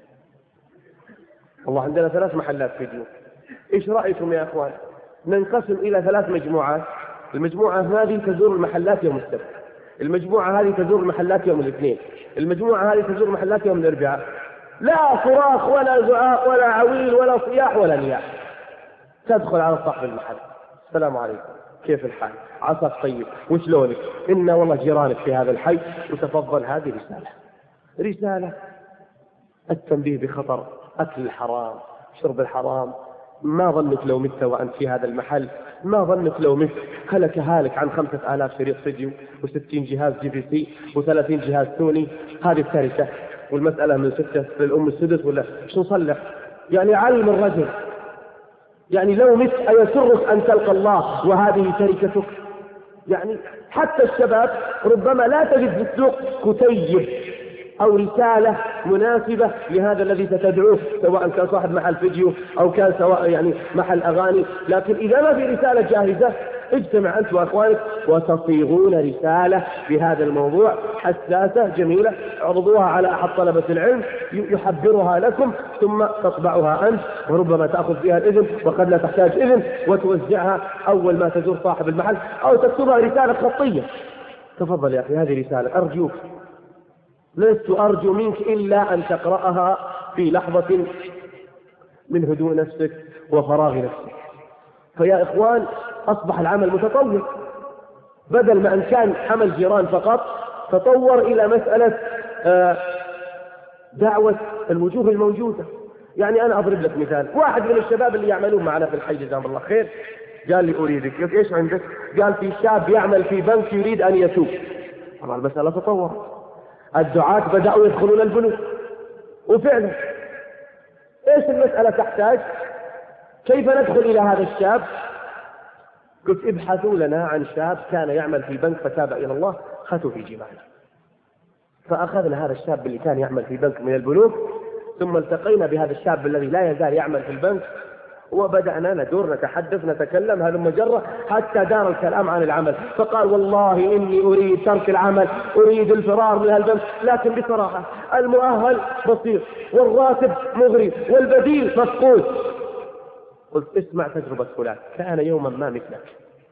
S1: والله عندنا 3 محلات فيديو. إيش رأيكم يا أخوان ننقسم إلى 3 مجموعات؟ المجموعة هذه تزور المحلات يوم السبت، المجموعة هذه تزور المحلات يوم الاثنين، المجموعة هذه تزور المحلات يوم الأربعاء. لا صراخ ولا زعاق ولا عويل ولا صياح ولا نياح. تدخل على صاحب المحل، السلام عليكم، كيف الحال؟ عساك طيب، وشلونك؟ إنا والله جيرانك في هذا الحي، وتفضل هذه رسالة التنبيه بخطر أكل الحرام، شرب الحرام. ما ظنك لو مت وأنت في هذا المحل؟ ما ظنك لو مت هلك عن 5000 شريط فيديو و60 جهاز GVC و30 جهاز سوني؟ هذه التركة. والمسألة من 6 للأم السدس ولا شو نصلح؟ يعني علم الرجل، يعني لو مت أيسرك أن تلقى الله وهذه تركتك؟ يعني حتى الشباب ربما لا تجد في السوق كتيب أو رسالة مناسبة لهذا الذي ستدعوه، سواء كان صاحب محل فيديو أو كان سواء يعني محل أغاني. لكن إذا ما في رسالة جاهزة، اجتمع أنت وأخوانك وتصيغون رسالة بهذا الموضوع حساسة جميلة، عرضوها على أحد طلبة العلم يحبرها لكم، ثم تطبعها أنت، وربما تأخذ فيها الإذن وقد لا تحتاج إذن، وتوزعها أول ما تزور صاحب المحل، أو تكتبها رسالة خطية. تفضل يا أخي هذه رسالة، أرجوك، لست أرجو منك إلا أن تقرأها في لحظة من هدوء نفسك وفراغ نفسك. فيا إخوان أصبح العمل متطور، بدل ما أن كان عمل جيران فقط، تطور إلى مسألة دعوة الوجوه الموجودة. يعني أنا أضرب لك مثال، واحد من الشباب اللي يعملون معنا في الحي جزاهم الله خير قال لي أريدك. قلت إيش عندك؟ قال في شاب يعمل في بنك يريد أن يتوب. طبعا المسألة تطور، الدعاة بدأوا يدخلون البنوك، وفعلا إيش المسألة تحتاج؟ كيف ندخل إلى هذا الشاب؟ قلت ابحثوا لنا عن شاب كان يعمل في بنك فتاب إلى الله، خذوا في جمالنا. فأخذنا هذا الشاب اللي كان يعمل في بنك من البنوك، ثم التقينا بهذا الشاب الذي لا يزال يعمل في البنك، وبدأنا ندور نتحدث نتكلم هلم جرة حتى دار الكلام عن العمل. فقال والله إني أريد ترك العمل، أريد الفرار من هالبنك، لكن بصراحة المؤهل بسيط والراتب مغري والبديل مفقود. قلت اسمع تجربة فلان، كان يوما ما مثلك،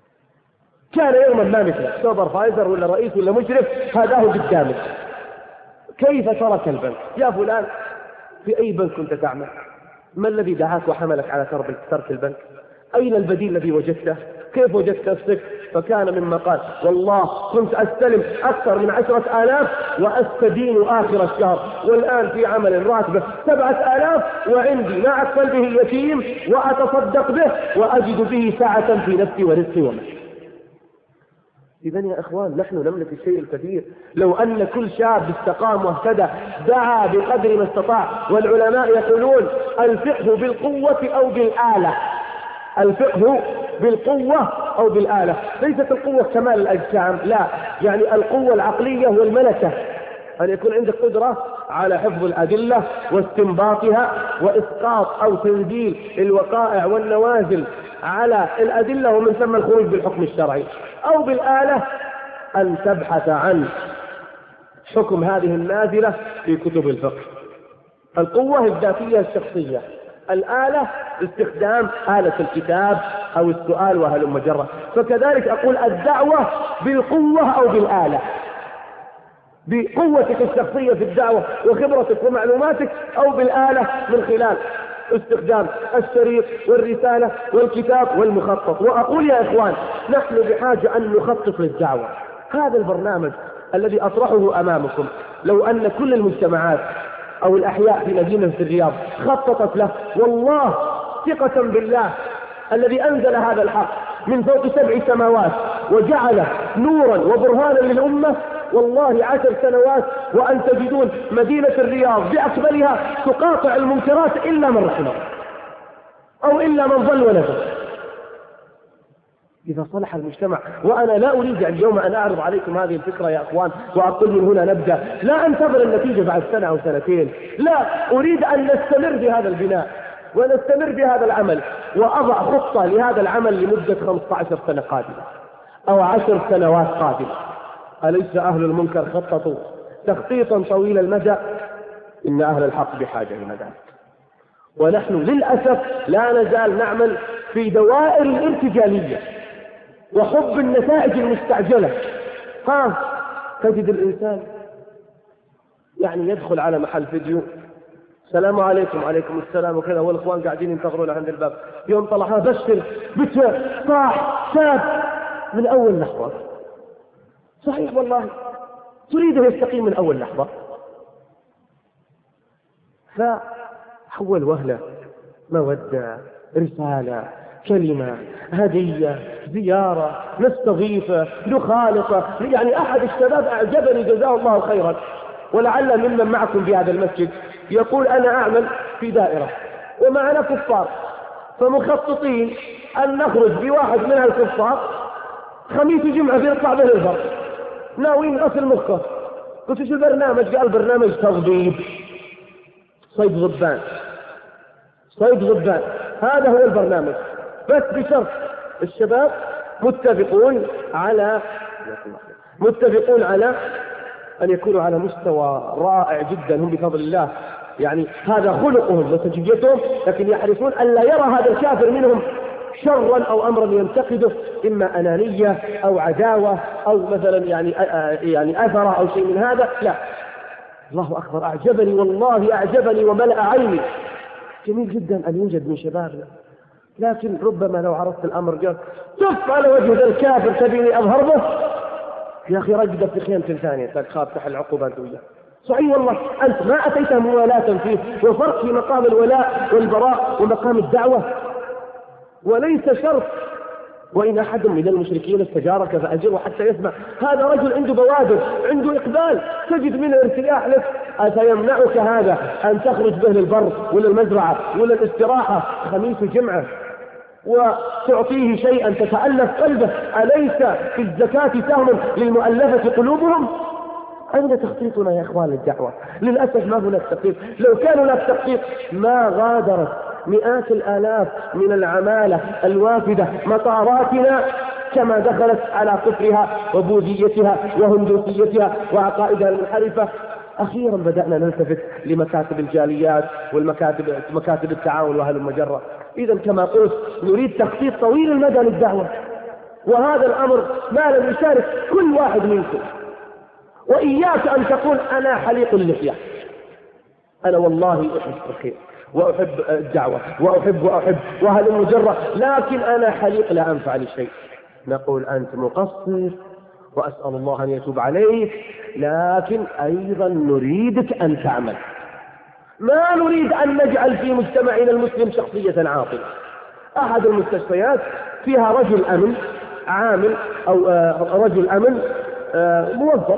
S1: كان يوما ما مثلك، سوبرفايزر ولا رئيس ولا مشرف، هذا هو قدامك، كيف ترك البنك؟ يا فلان في أي بنك كنت تعمل؟ ما الذي دعاك وحملك على ترك البنك؟ أين البديل الذي وجدته؟ كيف وجدت نفسك؟ فكان مما قال والله كنت أستلم أكثر من 10,000 وأستدين آخر الشهر، والآن في عمل راتبه 7,000 وعندي مع قلبه يتيم وأتصدق به وأجد به سعة في نفسي ورزقي ومالي. إذن يا إخوان نحن نملك الشيء الكثير، لو أن كل شاب استقام واهتدى دعا بقدر ما استطاع. والعلماء يقولون الفقه بالقوة أو بالآلة، الفقه بالقوة أو بالآلة، ليست القوة كمال الأجسام، لا، يعني القوة العقلية والملكة، أن يكون عندك قدرة على حفظ الأدلة واستنباطها وإسقاط أو تنزيل الوقائع والنوازل على الأدلة ومن ثم الخروج بالحكم الشرعي. أو بالآلة أن تبحث عن حكم هذه النازلة في كتب الفقه. القوة الذاتية الشخصية، الآلة استخدام آلة الكتاب أو السؤال وهلم جرة. فكذلك أقول الدعوة بالقوة أو بالآلة، بقوتك الشخصية في الدعوة وخبرتك ومعلوماتك، أو بالآلة من خلال استخدام الشريط والرسالة والكتاب والمخطط. وأقول يا إخوان نحن بحاجة أن نخطط للدعوة. هذا البرنامج الذي أطرحه أمامكم لو أن كل المجتمعات أو الأحياء في مدينة الرياض خططت له، والله ثقة بالله الذي أنزل هذا الحق من فوق 7 سماوات وجعله نورا وبرهانا للأمة، والله 10 سنوات وأن تجدون مدينة الرياض بأكملها تقاطع المنكرات إلا من رحمه أو إلا من ظل ونفذ. إذا صلح المجتمع. وأنا لا أريد اليوم أن أعرض عليكم هذه الفكرة يا أخوان وأقول من هنا نبدأ، لا أنتظر النتيجة بعد 1 أو 2 سنين، لا، أريد أن نستمر بهذا البناء ونستمر بهذا العمل، وأضع خطة لهذا العمل لمدة 15 سنة قادمة أو 10 سنوات قادمة. أليس أهل المنكر خططوا تخطيطا طويل المدى؟ إن أهل الحق بحاجة إلى ذلك. ونحن للأسف لا نزال نعمل في دوائر الارتجالية وحب النتائج المستعجلة. تجد الإنسان يعني يدخل على محل فيديو، السلام عليكم، عليكم السلام وكذا، والإخوان قاعدين ينتظرون عند الباب، يوم طلع بشر بتر صاح شاب من أول لحظة. صحيح والله تريده يستقيم من أول لحظة، فأول وهلة مودة، رسالة، كلمة، هدية، زيارة، نستضيفه، نخالطه. يعني أحد الشباب أعجبني جزاه الله خيرا، ولعل ممن معكم في هذا المسجد يقول أنا أعمل في دائرة ومعنا كفار، فمخططين أن نخرج بواحد من الكفار خميس وجمعة بيطلع به البر، ناويين غسل مخه. قلت شو البرنامج؟ قال برنامج تغضيب، صيد ضبان، صيد ضبان، هذا هو البرنامج، بس بشرط الشباب متفقون على أن يكونوا على مستوى رائع جدا، هم بفضل الله يعني هذا خلقهم وسجيتهم، لكن يحرصون ألا يرى هذا الكافر منهم شرا أو أمرا ينتقده، إما أنانية أو عداوة أو مثلا يعني أثر أو شيء من هذا. لا، الله أكبر، أعجبني والله، أعجبني وملأ عيني. جميل جدا أن يوجد من شبابنا، لكن ربما لو عرفت الأمر قال تف على وجه ذا الكافر تبيني أظهر به، يا أخي رجل في خيمة ثانية تخاف تحل عقوبات وياه. صحيح والله، أنت ما أتيت موالاة فيه، وفرق في مقام الولاء والبراء ومقام الدعوة، وليس شرط. وإن أحد من المشركين استجارك فأجره حتى يسمع. هذا رجل عنده بوادر، عنده إقبال، تجد منه ارتياح لك. أفيمنعك هذا أن تخرج به للبر ولا المزرعة ولا الاستراحة خميس وجمعة وتعطيه شيئا تتألف قلبه؟ أليس في الزكاة سهم للمؤلفة قلوبهم؟ أين تخطيطنا يا إخوان للدعوة؟ للأسف ما هناك تخطيط. لو كان هناك تخطيط ما غادرت مئات الآلاف من العمالة الوافدة مطاراتنا كما دخلت على كفرها وبوذيتها وهندوسيتها وعقائدها المنحرفة. أخيرا بدأنا نلتفت لمكاتب الجاليات مكاتب التعاون وهلم جرة. إذا كما قلت نريد تخطيط طويل المدى للدعوة، وهذا الأمر ما لم يشارك كل واحد منكم. وإياك أن تقول أنا حليق اللحية، أنا والله أحب الخير وأحب الدعوة وأحب وهلم جرة، لكن أنا حليق لا أنفع لشيء. نقول أنت مقصر وأسأل الله أن يتوب عليك، لكن أيضا نريدك أن تعمل. ما نريد أن نجعل في مجتمعنا المسلم شخصية عاطلة. أحد المستشفيات فيها رجل أمن عامل أو رجل أمن موظف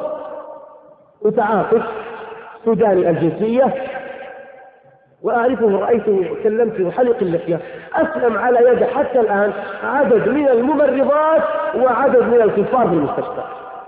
S1: متعاقد سوداني الجنسية، وأعرفه رأيته كلمته حلق اللحية، أسلم على يده حتى الآن عدد من الممرضات وعدد من الكفار في المستشفى.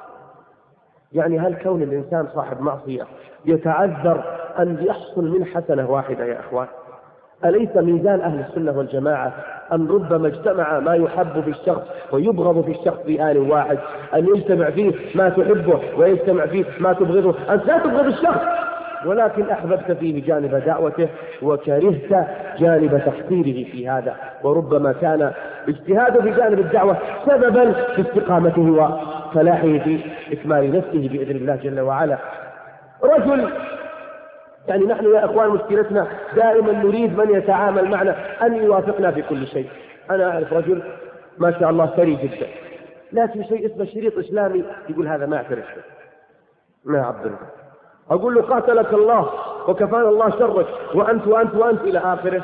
S1: يعني هل كون الإنسان صاحب معصية يتعذر أن يحصل من حسنة واحدة يا أخوان؟ أليس ميزان أهل السنة والجماعة أن ربما اجتمع ما يحب في الشخص ويبغض في الشخص في آن واحد، أن يجتمع فيه ما تحبه ويجتمع فيه ما تبغضه؟ أنت لا تبغض الشخص، ولكن أحببت فيه جانب دعوته وكرهت جانب تحصيله في هذا، وربما كان اجتهاده في جانب الدعوة سببا في استقامته وفلاحه في إكمال نفسه بإذن الله جل وعلا. رجل يعني نحن يا أخوان مشكلتنا دائما نريد من يتعامل معنا أن يوافقنا في كل شيء. أنا أعرف رجل ما شاء الله ثري جدا، لكن شيء اسمه شريط إسلامي يقول هذا ما أعترف، ما عبدنا. أقول له قاتلك الله وكفانا الله شرك وأنت وأنت وأنت إلى آخره.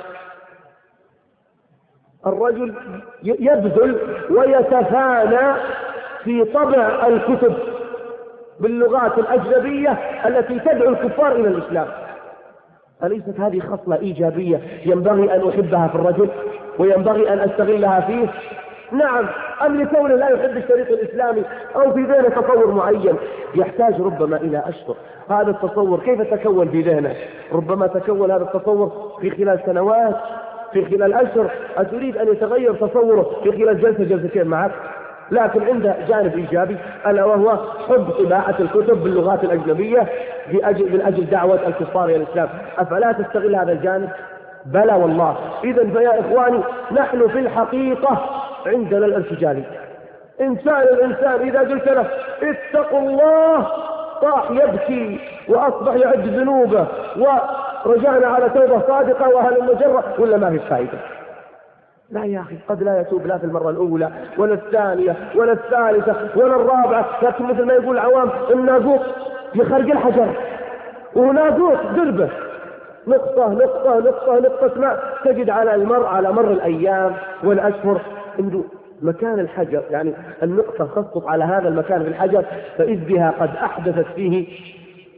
S1: الرجل يبذل ويتفانى في طبع الكتب باللغات الأجنبية التي تدعو الكفار إلى الإسلام. أليست هذه خصلة إيجابية ينبغي أن أحبها في الرجل وينبغي أن أستغلها فيه؟ نعم، أم لكونه لا يحب الشريط الإسلامي أو في ذهنه تصور معين يحتاج ربما إلى أشهر. هذا التصور كيف تكون في ذهنه؟ ربما تكون هذا التصور في خلال سنوات، في خلال أشهر. أتريد أن يتغير تصوره في خلال جلسة جلستين معك؟ لكن عنده جانب إيجابي ألا وهو حب طباعة الكتب باللغات الأجنبية من أجل دعوة الكفار إلى الإسلام. أفلا تستغل هذا الجانب؟ بلى والله. إذن فيا إخواني نحن في الحقيقة عندنا الارتجالي. الإنسان إذا قلت له اتقوا الله طاح يبكي وأصبح يعد ذنوبه ورجعنا على توبة صادقة وهل المجرة ولا ما في فائدة. لا يا أخي، قد لا يتوب لا في المرة الأولى ولا الثانية ولا الثالثة ولا الرابعة، لكن مثل ما يقول العوام الناقوط يخرج الحجر، وناقوط دربه نقطة نقطة نقطة نقطة ماء تجد على المرء على مر الأيام والأشهر عنده مكان الحجر، يعني النقطة تسقط على هذا المكان في الحجر فإذ بها قد أحدثت فيه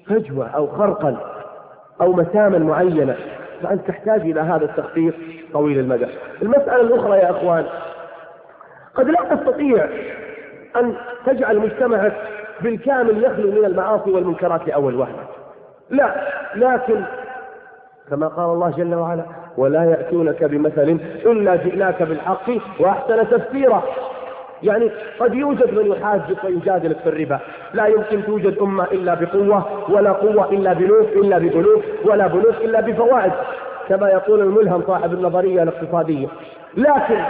S1: فجوة أو خرقا أو مساما معينة، فأنت تحتاج إلى هذا التخطيط طويل المدى. المسألة الأخرى يا أخوان، قد لا تستطيع أن تجعل مجتمعك بالكامل يخلو من المعاصي والمنكرات لأول وهلة، لا، لكن كما قال الله جل وعلا: ولا يأتونك بمثل إلا جئناك بالحق وأحسن تفسيرا. يعني قد يوجد من يحاجك ويجادلك في الربا، لا يمكن توجد أمة إلا بقوة، ولا قوة إلا ببنوك، ولا بنوك إلا بفوائد، كما يقول الملهم صاحب النظرية الاقتصادية. لكن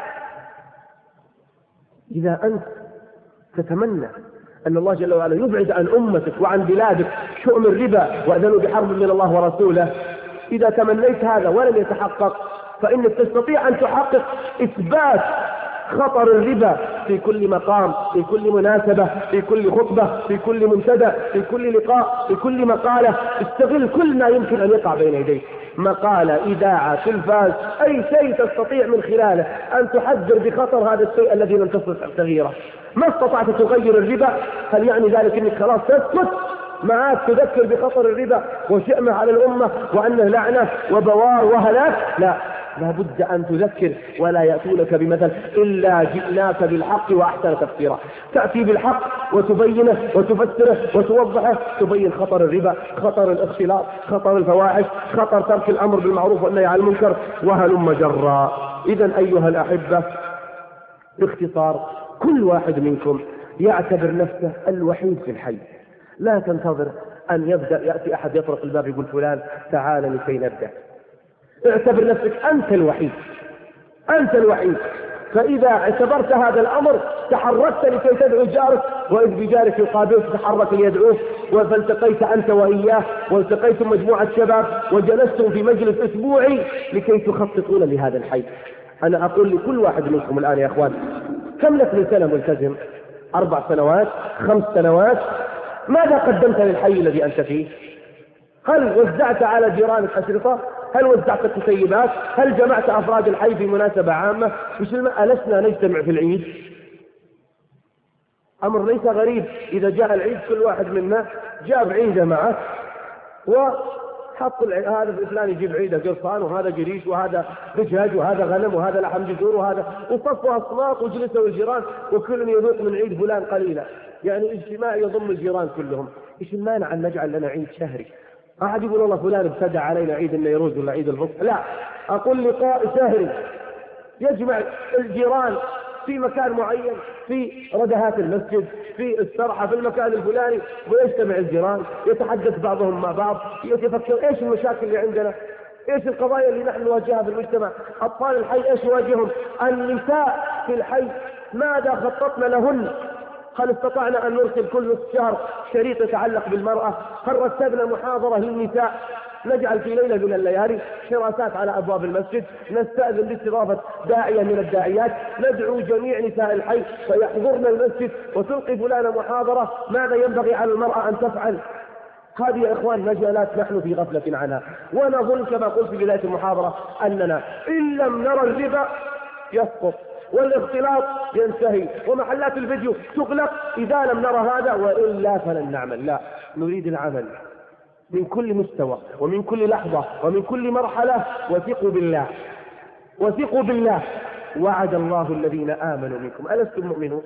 S1: إذا أنت تتمنى أن الله جل وعلا يبعد عن أمتك وعن بلادك شؤم الربا وأذنوا بحرب من الله ورسوله، إذا تمنيت هذا ولم يتحقق، فإنك تستطيع أن تحقق إثبات خطر الربا في كل مقام، في كل مناسبة، في كل خطبة، في كل منتدى، في كل لقاء، في كل مقالة. استغل كل ما يمكن أن يقع بين يديك، مقالة، إذاعة، تلفاز، أي شيء تستطيع من خلاله أن تحذر بخطر هذا الشيء الذي لم تستطع تغييره. ما استطعت تغير الربا، هل يعني ذلك أنك خلاص تسكت؟ معك تذكر بخطر الربا وشأمه على الأمة وأنه لعنة وبوار وهلاك؟ لا، لابد أن تذكر: ولا يأتونك بمثل إلا جئناك بالحق وأحسن تفسيرا. تأتي بالحق وتبينه وتفسره وتوضحه، تبين خطر الربا، خطر الاختلاط، خطر الفواحش، خطر ترك الأمر بالمعروف والنهي عن المنكر، وهلم جرا. إذن أيها الأحبة، باختصار، كل واحد منكم يعتبر نفسه الوحيد في الحي. لا تنتظر أن يأتي أحد يطرق الباب يقول: فلان تعال لكي نبدأ. اعتبر نفسك أنت الوحيد، أنت الوحيد. فإذا اعتبرت هذا الأمر تحركت لكي تدعو جارك، وإذ بجارك يقابلك تحرك ليدعوك، فالتقيت أنت وإياه، والتقيتم مجموعة شباب وجلستم في مجلس أسبوعي لكي تخططون لهذا الحي. أنا أقول لكل واحد منكم الآن: يا أخوان، كم لك من سنة ملتزم؟ 4 سنوات، 5 سنوات؟ ماذا قدمت للحي الذي أنت فيه؟ هل وزعت على جيرانك أشرطة؟ هل وزعت كتيبات؟ هل جمعت أفراد الحي في مناسبة عامة؟ ألسنا نجتمع في العيد؟ أمر ليس غريب. إذا جاء العيد كل واحد منا جاب عيده معه وحط هذا فلان يجيب عيده قرصان، وهذا جريش، وهذا دجاج، وهذا غنم، وهذا لحم جزور، وهذا، وصفوا أصناف وجلسوا الجيران وكل يذوق من عيد فلان قليلا. يعني اجتماع يضم الجيران كلهم. إيش المانع أن نجعل لنا عيد شهري؟ أحد يقول: والله فلان ابتدع علينا عيد النيروز ولا عيد الفطر. لا، أقول لقاء شهري يجمع الجيران في مكان معين، في ردهات المسجد، في السرحة، في المكان الفلاني، ويجتمع الجيران يتحدث بعضهم مع بعض، يتفكر إيش المشاكل اللي عندنا، إيش القضايا اللي نحن نواجهها في المجتمع، أطفال الحي إيش يواجههم، النساء في الحي ماذا خططنا لهن، هل استطعنا أن نرسل كل نصف شهر شريط يتعلق بالمرأة، هل رتبنا محاضرة للنساء، نجعل في ليلة من الليالي حراسات على أبواب المسجد، نستأذن باستضافة داعية من الداعيات، ندعو جميع نساء الحي فيحضرن المسجد وتلقي فلانة محاضرة ماذا ينبغي على المرأة أن تفعل. هذه يا إخوان مجالات نحن في غفلة عنها، ونظن كما قلت في بداية المحاضرة أننا إن لم نرى الربا يسقط والاختلاط ينتهي ومحلات الفيديو تغلق إذا لم نرى هذا، وإلا فلن نعمل. لا، نريد العمل من كل مستوى ومن كل لحظة ومن كل مرحلة. وثقوا بالله، وثقوا بالله. وعد الله الذين آمنوا منكم، ألستم مؤمنون؟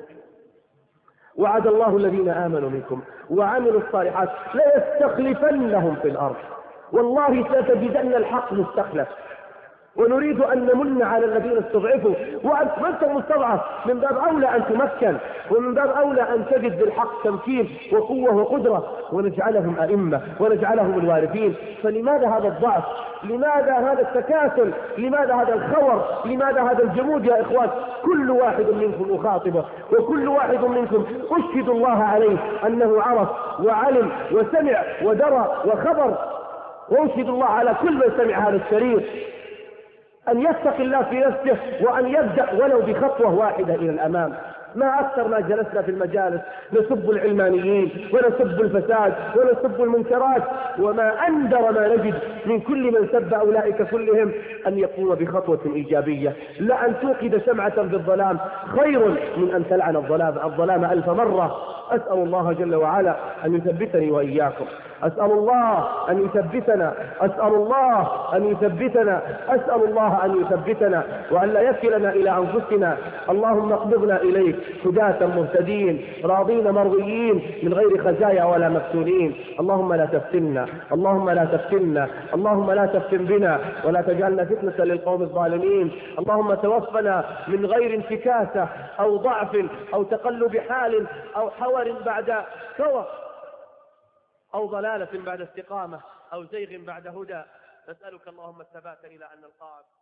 S1: وعد الله الذين آمنوا منكم وعملوا الصالحات ليستخلفنهم في الأرض، والله ستجدن الحق مستخلف. ونريد أن نمن على الذين استضعفوا، وأنت مستضعف من باب أولى أن تمكن، ومن باب أولى أن تجد بالحق تمكين وقوة وقدرة، ونجعلهم أئمة ونجعلهم الوارثين. فلماذا هذا الضعف؟ لماذا هذا التكاسل؟ لماذا هذا الخور؟ لماذا هذا الجمود يا إخوان؟ كل واحد منكم أخاطبه، وكل واحد منكم أشهد الله عليه أنه عرف وعلم وسمع ودرى وخبر، وأشهد الله على كل من سمع هذا الشريط أن يتقي الله في نفسه وأن يبدأ ولو بخطوة واحدة إلى الأمام. ما أكثر ما جلسنا في المجالس نسب العلمانيين ونسب الفساد ونسب المنكرات، وما أندر ما نجد من كل من سب أولئك كلهم أن يقوم بخطوة إيجابية. لأن توقد شمعة في الظلام خير من أن تلعن الظلام 1000 مرة. أسأل الله جل وعلا أن يثبتني وإياكم أسأل الله أن يثبتنا، أسأل الله أن يثبتنا، أسأل الله أن يثبتنا وأن لا يكلنا إلى أنفسنا. اللهم اقبضنا إليك هداة مهتدين راضين مرضيين من غير خزايا ولا مفتونين. اللهم لا تفتنا، اللهم لا تفتنا، اللهم لا تفتن بنا ولا تجعلنا فتنة للقوم الظالمين. اللهم توفنا من غير انتكاسة أو ضعف أو تقلب حال أو حور بعد كور أو ضلالة بعد استقامة أو زيغ بعد هدى. نسألك اللهم الثبات إلى أن نلقاك.